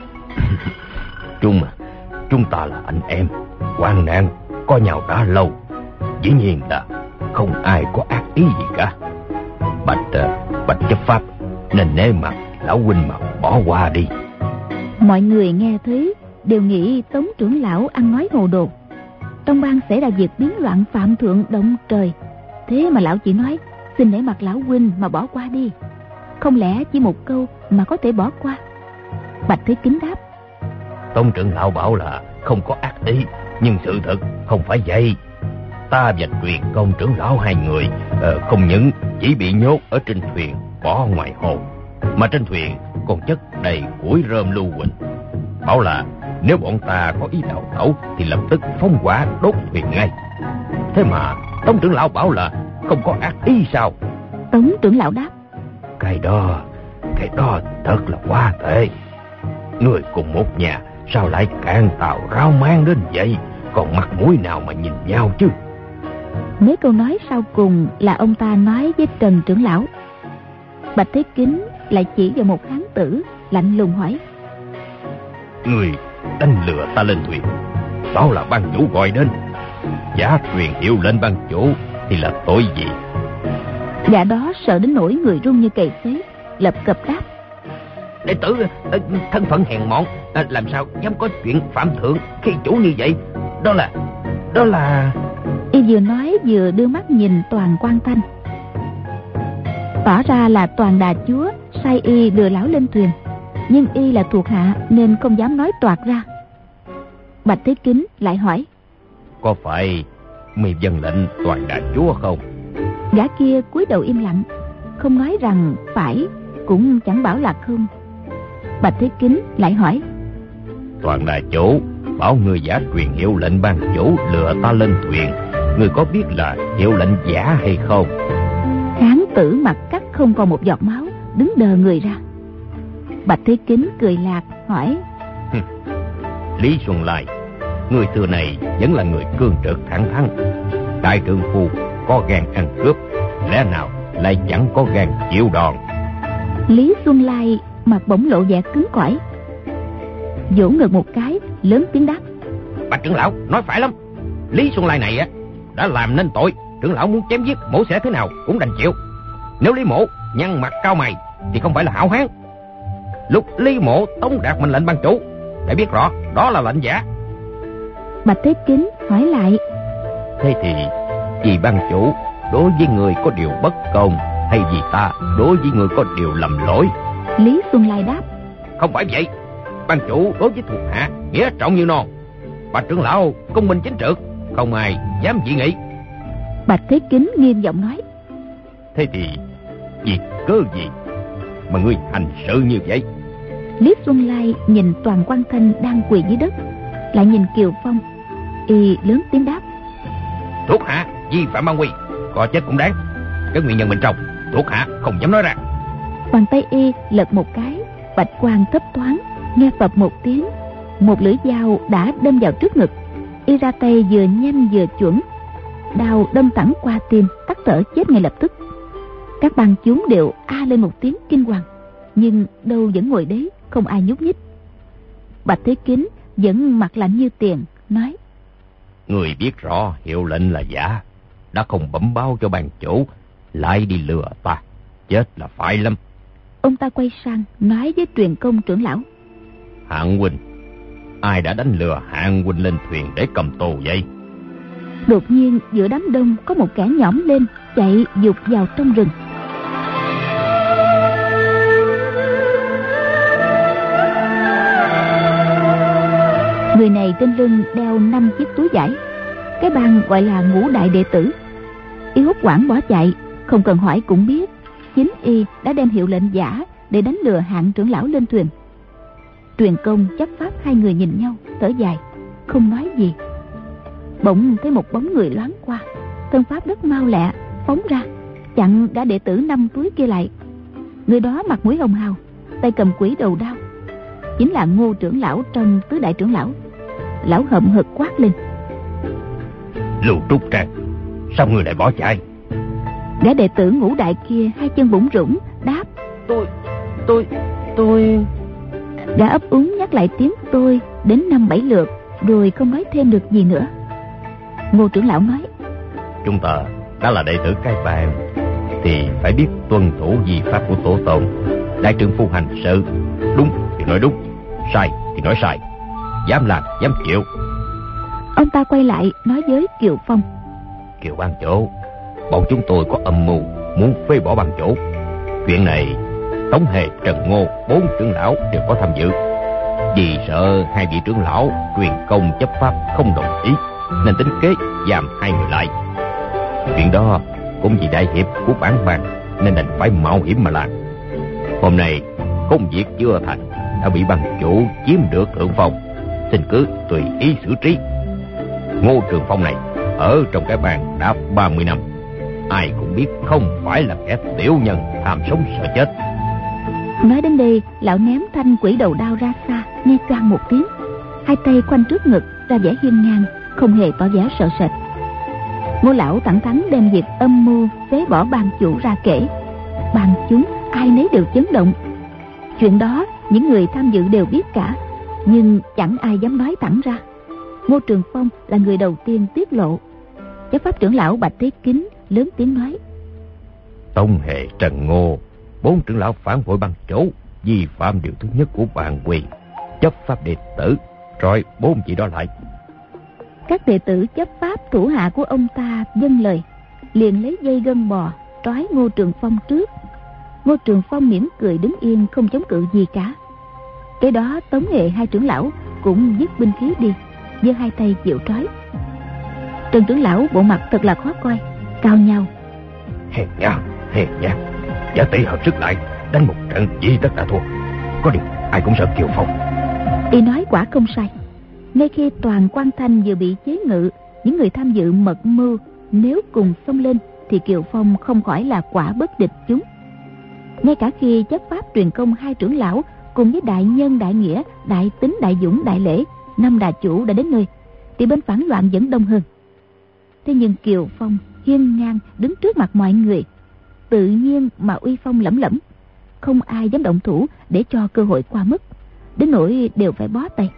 Trung à, chúng ta là anh em, hoạn nạn có nhau đã lâu, dĩ nhiên là không ai có ác ý gì cả. Bạch uh, Bạch chấp pháp nên nể mặt lão huynh mà bỏ qua đi. Mọi người nghe thấy đều nghĩ Tống trưởng lão ăn nói hồ đồ. Trong bang xảy ra việc biến loạn phạm thượng động trời, thế mà lão chỉ nói xin nể mặt lão huynh mà bỏ qua đi. Không lẽ chỉ một câu mà có thể bỏ qua? Bạch Thế Kính đáp: Tống trưởng lão bảo là không có ác ý, nhưng sự thật không phải vậy. Ta và Truyền Công trưởng lão hai người uh, không những chỉ bị nhốt ở trên thuyền bỏ ngoài hồ, mà trên thuyền còn chất đầy củi rơm lưu huỳnh. Bảo là nếu bọn ta có ý đào tẩu thì lập tức phóng hỏa đốt thuyền ngay. Thế mà Tống trưởng lão bảo là không có ác ý sao? Tống trưởng lão đáp: Cái đó, cái đó thật là quá tệ. Người cùng một nhà sao lại cạn tàu rao mang đến vậy? Còn mặt mũi nào mà nhìn nhau chứ? Mấy câu nói sau cùng là ông ta nói với Trần trưởng lão. Bạch Thế Kính lại chỉ vào một hán tử, lạnh lùng hỏi: Người đánh lừa ta lên thuyền, đó là ban chủ gọi đến, giả truyền hiệu lên ban chủ thì là tội gì? Gã đó sợ đến nỗi người run như cầy sấy, lập cập đáp: Đệ tử thân phận hèn mọn, làm sao dám có chuyện phạm thượng khi chủ như vậy? Đó là đó là Y vừa nói vừa đưa mắt nhìn Toàn Quan Thanh, tỏ ra là Toàn đà chúa sai y lừa lão lên thuyền, nhưng y là thuộc hạ nên không dám nói toạc ra. Bạch Thế Kính lại hỏi: Có phải mày vâng lệnh Toàn đà chúa không? Gã kia cúi đầu im lặng, không nói rằng phải, cũng chẳng bảo là không. Bạch Thế Kính lại hỏi: Toàn đà chủ bảo người giả truyền hiệu lệnh ban chủ lừa ta lên thuyền, người có biết là hiệu lệnh giả hay không? Hán tử mặt cắt không còn một giọt máu, đứng đờ người ra. Bạch Thế Kính cười lạc hỏi: Lý Xuân Lai, người xưa này vẫn là người cương trực thẳng thắn, đại trượng phu có gan ăn cướp, lẽ nào lại chẳng có gan chịu đòn? Lý Xuân Lai mặt bỗng lộ vẻ cứng cỏi, vỗ ngực một cái, lớn tiếng đáp: Bạch trưởng lão nói phải lắm. Lý Xuân Lai này á đã làm nên tội, trưởng lão muốn chém giết mổ xẻ thế nào cũng đành chịu. Nếu Lý Mổ nhăn mặt cao mày thì không phải là hảo hán. Lúc Lý Mổ tống đạt mệnh lệnh ban chủ, để biết rõ đó là lệnh giả. Bạch Thế Kính hỏi lại: Thế thì vì ban chủ đối với người có điều bất công, hay vì ta đối với người có điều lầm lỗi? Lý Xuân Lai đáp: Không phải vậy. Ban chủ đối với thuộc hạ nghĩa trọng như non. Bạch trưởng lão công minh chính trực, không ai dám dị nghị. Bạch Thế Kính nghiêm giọng nói: Thế thì vì cớ gì mà ngươi hành sự như vậy? Lý Xuân Lai nhìn Toàn Quan Thanh đang quỳ dưới đất, lại nhìn Kiều Phong, y lớn tiếng đáp: Thuộc hạ vi phạm ban quy, có chết cũng đáng. Cái nguyên nhân bên trong thuộc hạ không dám nói ra. Bàn tay y lật một cái, bạch quang thấp thoáng, nghe phập một tiếng, một lưỡi dao đã đâm vào trước ngực. Y ra tay vừa nhanh vừa chuẩn, đao đâm thẳng qua tim, tắt thở chết ngay lập tức. Các bang chúng đều a lên một tiếng kinh hoàng. nhưng đâu vẫn ngồi đấy, không ai nhúc nhích. Bạch Thế Kính vẫn mặt lạnh như tiền, nói: Người biết rõ hiệu lệnh là giả, đã không bẩm báo cho ban chủ, lại đi lừa ta, chết là phải lắm. Ông ta quay sang nói với Truyền Công trưởng lão: Hạng huynh, ai đã đánh lừa Hạng huynh lên thuyền để cầm tù vậy? Đột nhiên giữa đám đông có một kẻ nhõm lên, chạy vụt vào trong rừng. Người này trên lưng đeo năm chiếc túi vải, cái bang gọi là Ngũ Đại Đệ Tử. Y hốt hoảng bỏ chạy, không cần hỏi cũng biết chính y đã đem hiệu lệnh giả để đánh lừa Hạng trưởng lão lên thuyền. Truyền Công, Chấp Pháp hai người nhìn nhau, thở dài, không nói gì. Bỗng thấy một bóng người loáng qua, thân pháp rất mau lẹ, phóng ra chặn gã đệ tử năm túi kia lại. Người đó mặt mũi hồng hào, tay cầm quỷ đầu đao, chính là Ngô trưởng lão trong tứ đại trưởng lão. Lão hậm hực quát lên: Lưu Trúc Trang, sao người lại bỏ chạy? Gã đệ tử Ngũ Đại kia hai chân bủn rủn đáp: Tôi, tôi, tôi... Gã ấp úng nhắc lại tiếng tôi đến năm bảy lượt, rồi không nói thêm được gì nữa. Ngô trưởng lão nói: Chúng ta đã là đệ tử cái bang thì phải biết tuân thủ di pháp của tổ tông. Đại trưởng phu hành sự, đúng thì nói đúng, sai thì nói sai, dám làm dám chịu. Ông ta quay lại nói với Kiều Phong: Kiều ban chủ, bọn chúng tôi có âm mưu muốn phế bỏ ban chủ. Chuyện này Tống Hề, Trần Ngô, bốn trưởng lão đều có tham dự. Vì sợ hai vị trưởng lão Truyền Công, Chấp Pháp không đồng ý, nên tính kế giam hai người lại. Chuyện đó cũng vì đại hiệp của bản bang nên đành phải mạo hiểm mà làm. Hôm nay công việc chưa thành đã bị ban chủ chiếm được thượng phong, xin cứ tùy ý xử trí. Ngô Trường Phong này ở trong cái bang đã ba mươi năm, ai cũng biết không phải là kẻ tiểu nhân tham sống sợ chết. Nói đến đây, lão ném thanh quỷ đầu đao ra xa, nghe choang một tiếng, hai tay khoanh trước ngực ra vẻ hiên ngang, không hề tỏ vẻ sợ sệt. Ngô lão thẳng thắn đem việc âm mưu phế bỏ ban chủ ra kể. Ban chúng ai nấy đều chấn động. Chuyện đó những người tham dự đều biết cả, nhưng chẳng ai dám nói thẳng ra. Ngô Trường Phong là người đầu tiên tiết lộ. Chấp Pháp trưởng lão Bạch Thế Kính lớn tiếng nói: Tống Hề, Trần Ngô, bốn trưởng lão phản bội ban chủ, vi phạm điều thứ nhất của bản quyền, chấp pháp đệ tử, rồi bốn vị đó lại. Các đệ tử chấp pháp thủ hạ của ông ta vâng lời, liền lấy dây gân bò trói Ngô Trường Phong trước. Ngô Trường Phong mỉm cười đứng yên, không chống cự gì cả. Cái đó Tống Hề hai trưởng lão cũng dứt binh khí đi, giơ hai tay chịu trói. Trần trưởng lão bộ mặt thật là khó coi, cao nhau: Hèn nha, hèn nha, giả tỷ hợp sức lại đánh một trận chỉ tất đã thua. Có điều ai cũng sợ Kiều Phong. Y nói quả không sai. Ngay khi toàn Quan Thanh vừa bị chế ngự, những người tham dự mật mưu nếu cùng xông lên thì Kiều Phong không khỏi là quả bất địch chúng. Ngay cả khi Chấp Pháp, Truyền Công hai trưởng lão cùng với đại nhân đại nghĩa, đại tính, đại dũng, đại lễ năm đà chủ đã đến nơi, thì bên phản loạn vẫn đông hơn. Thế nhưng Kiều Phong hiên ngang đứng trước mặt mọi người, tự nhiên mà uy phong lẫm lẫm, không ai dám động thủ để cho cơ hội qua mất, đến nỗi đều phải bó tay.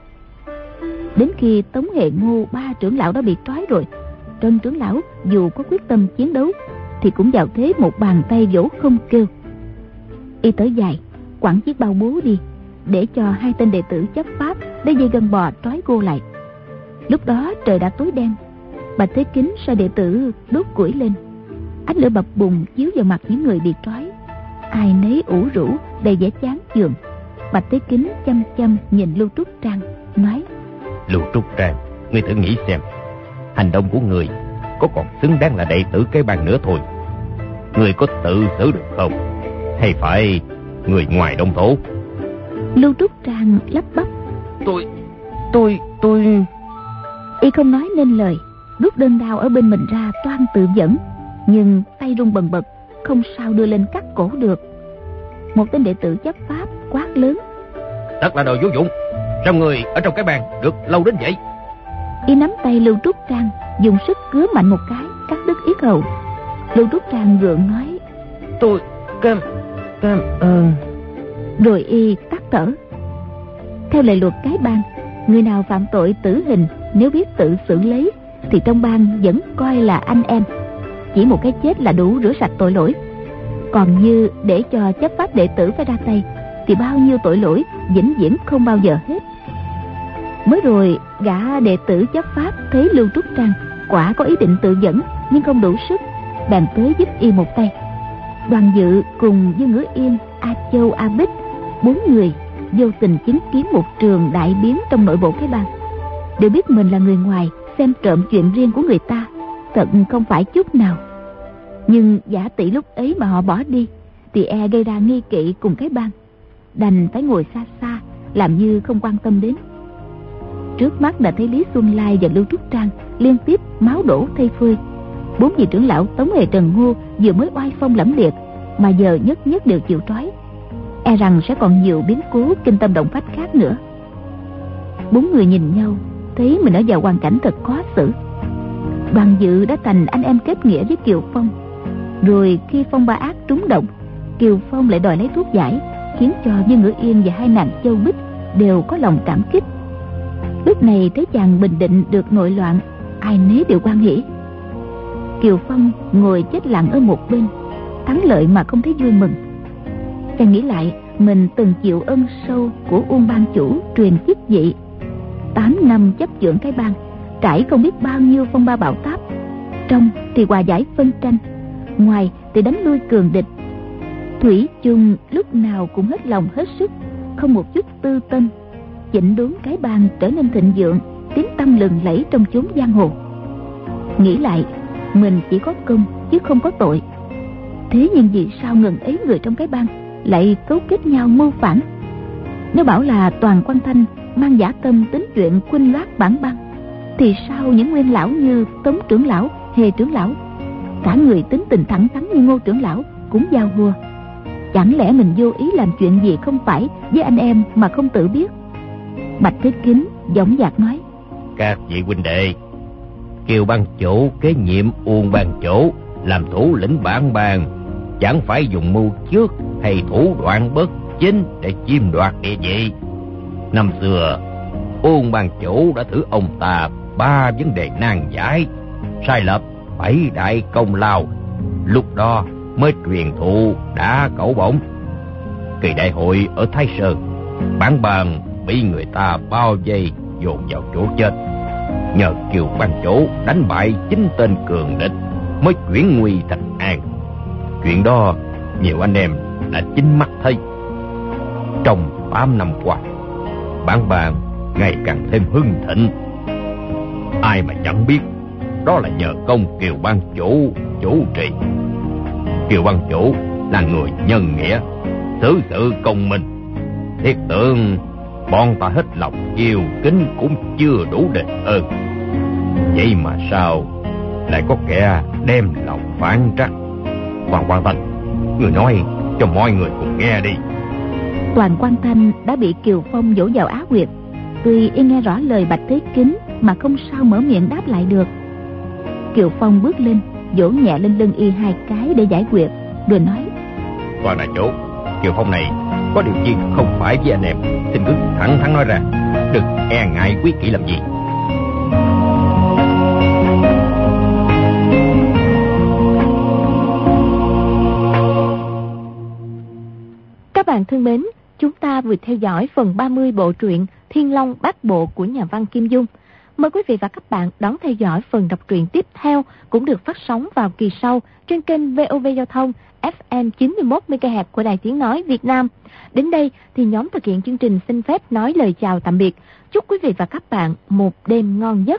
Đến khi Tống Hề, Ngô ba trưởng lão đã bị trói rồi, Trần trưởng lão dù có quyết tâm chiến đấu thì cũng vào thế một bàn tay vỗ không kêu. Y tới dài quẳng chiếc bao bố đi, để cho hai tên đệ tử chấp pháp lấy dây gân bò trói cô lại. Lúc đó trời đã tối đen. Bạch Thế Kính sai đệ tử đốt củi lên, ánh lửa bập bùng chiếu vào mặt những người bị trói, ai nấy ủ rũ đầy vẻ chán chường. Bạch Thế Kính chăm chăm nhìn Lưu Trúc Trang, nói: Lưu Trúc Trang, ngươi thử nghĩ xem, hành động của người có còn xứng đáng là đệ tử cái bang nữa thôi. Người có tự xử được không, hay phải người ngoài đông thổ? Lưu Trúc Trang lắp bắp: Tôi, tôi, tôi... Y không nói nên lời, rút đơn đao ở bên mình ra toan tự dẫn, nhưng tay run bần bật, không sao đưa lên cắt cổ được. Một tên đệ tử chấp pháp quát lớn: Thật là đồ vô dụng, sao người ở trong cái bàn được lâu đến vậy? Y nắm tay Lưu Trúc Trang, dùng sức cứa mạnh một cái, cắt đứt yết hầu. Lưu Trúc Trang gượng nói: Tôi cam cam ơn. Rồi y tắt thở. Theo lệ luật cái bang, người nào phạm tội tử hình nếu biết tự xử lấy thì trong bang vẫn coi là anh em, chỉ một cái chết là đủ rửa sạch tội lỗi. Còn như để cho chấp pháp đệ tử phải ra tay thì bao nhiêu tội lỗi vĩnh viễn không bao giờ hết. Mới rồi gã đệ tử chấp pháp thấy Lưu Trúc Trang quả có ý định tự dẫn nhưng không đủ sức, bèn tới giúp y một tay. Đoàn Dự cùng Dương Ngữ Yên, A Châu, A Bích, bốn người vô tình chứng kiến một trường đại biến trong nội bộ cái bang. Đều biết mình là người ngoài xem trộm chuyện riêng của người ta, thật không phải chút nào. Nhưng giả tỷ lúc ấy mà họ bỏ đi thì e gây ra nghi kỵ cùng cái bang, đành phải ngồi xa xa làm như không quan tâm đến. Trước mắt đã thấy Lý Xuân Lai và Lưu Trúc Trang liên tiếp máu đổ thây phơi. Bốn vị trưởng lão Tống Hề, Trần Ngô vừa mới oai phong lẫm liệt mà giờ nhất nhất đều chịu trói, e rằng sẽ còn nhiều biến cố kinh tâm động phách khác nữa. Bốn người nhìn nhau thấy mình ở vào hoàn cảnh thật khó xử. Đoàn Dự đã thành anh em kết nghĩa với Kiều Phong, rồi khi phong ba ác trúng độc, Kiều Phong lại đòi lấy thuốc giải, khiến cho Dương Ngữ Yên và hai nàng Châu Bích đều có lòng cảm kích. Lúc này thấy chàng bình định được nội loạn, ai nấy đều hoan hỉ. Kiều Phong ngồi chết lặng ở một bên, thắng lợi mà không thấy vui mừng. Chàng nghĩ lại mình từng chịu ân sâu của Uông ban chủ truyền chức vị, tám năm chấp trưởng cái bang, trải không biết bao nhiêu phong ba bão táp. Trong thì hòa giải phân tranh, ngoài thì đánh lui cường địch. Thủy chung lúc nào cũng hết lòng hết sức, không một chút tư tâm, chỉnh đốn cái bang trở nên thịnh vượng, tiếng tăm lừng lẫy trong chốn giang hồ. Nghĩ lại mình chỉ có công chứ không có tội. Thế nhưng vì sao ngần ấy người trong cái bang lại cấu kết nhau mưu phản? Nếu bảo là Toàn Quan Thanh mang giả tâm tính chuyện khuynh loát bản bang, thì sao những nguyên lão như Tống trưởng lão, Hề trưởng lão, cả người tính tình thẳng thắn như Ngô trưởng lão cũng giao hùa? Chẳng lẽ mình vô ý làm chuyện gì không phải với anh em mà không tự biết? Bạch Thế Kính dõng dạc nói: Các vị huynh đệ, Kiều ban chủ kế nhiệm Uông ban chủ làm thủ lĩnh bản bang, chẳng phải dùng mưu trước hay thủ đoạn bất chính để chiếm đoạt địa vị. Năm xưa Uông ban chủ đã thử ông ta ba vấn đề nan giải, sai lập bảy đại công lao, lúc đó mới truyền thụ đã cẩu bổng. Kỳ đại hội ở Thái Sơn, bản bang bị người ta bao vây dồn vào chỗ chết. Nhờ Kiều ban chủ đánh bại chính tên cường địch mới chuyển nguy thành an. Chuyện đó nhiều anh em đã chính mắt thấy. Trong tám năm qua, bản bang ngày càng thêm hưng thịnh. Ai mà chẳng biết đó là nhờ công Kiều ban chủ chủ trì. Kiều ban chủ là người nhân nghĩa, xử sự công minh, thiết tưởng bọn ta hết lòng yêu kính cũng chưa đủ đền ơn. Vậy mà sao lại có kẻ đem lòng phản trắc? Toàn Quan Thanh, người nói cho mọi người cùng nghe đi. Toàn Quan Thanh đã bị Kiều Phong vỗ vào á huyệt, tuy y nghe rõ lời Bạch Thế Kính mà không sao mở miệng đáp lại được. Kiều Phong bước lên vỗ nhẹ lên lưng y hai cái để giải quyết, rồi nói: Toàn đại chủ, Kiều Phong này có điều gì không phải với anh em, xin cứ thẳng thắn nói ra, đừng e ngại quý kỷ làm gì. Các bạn thân mến, chúng ta vừa theo dõi phần ba mươi bộ truyện Thiên Long Bát Bộ của nhà văn Kim Dung. Mời quý vị và các bạn đón theo dõi phần đọc truyện tiếp theo cũng được phát sóng vào kỳ sau trên kênh vê o vê Giao thông ép em chín mươi mốt mê ga héc của Đài Tiếng Nói Việt Nam. Đến đây thì nhóm thực hiện chương trình xin phép nói lời chào tạm biệt. Chúc quý vị và các bạn một đêm ngon giấc.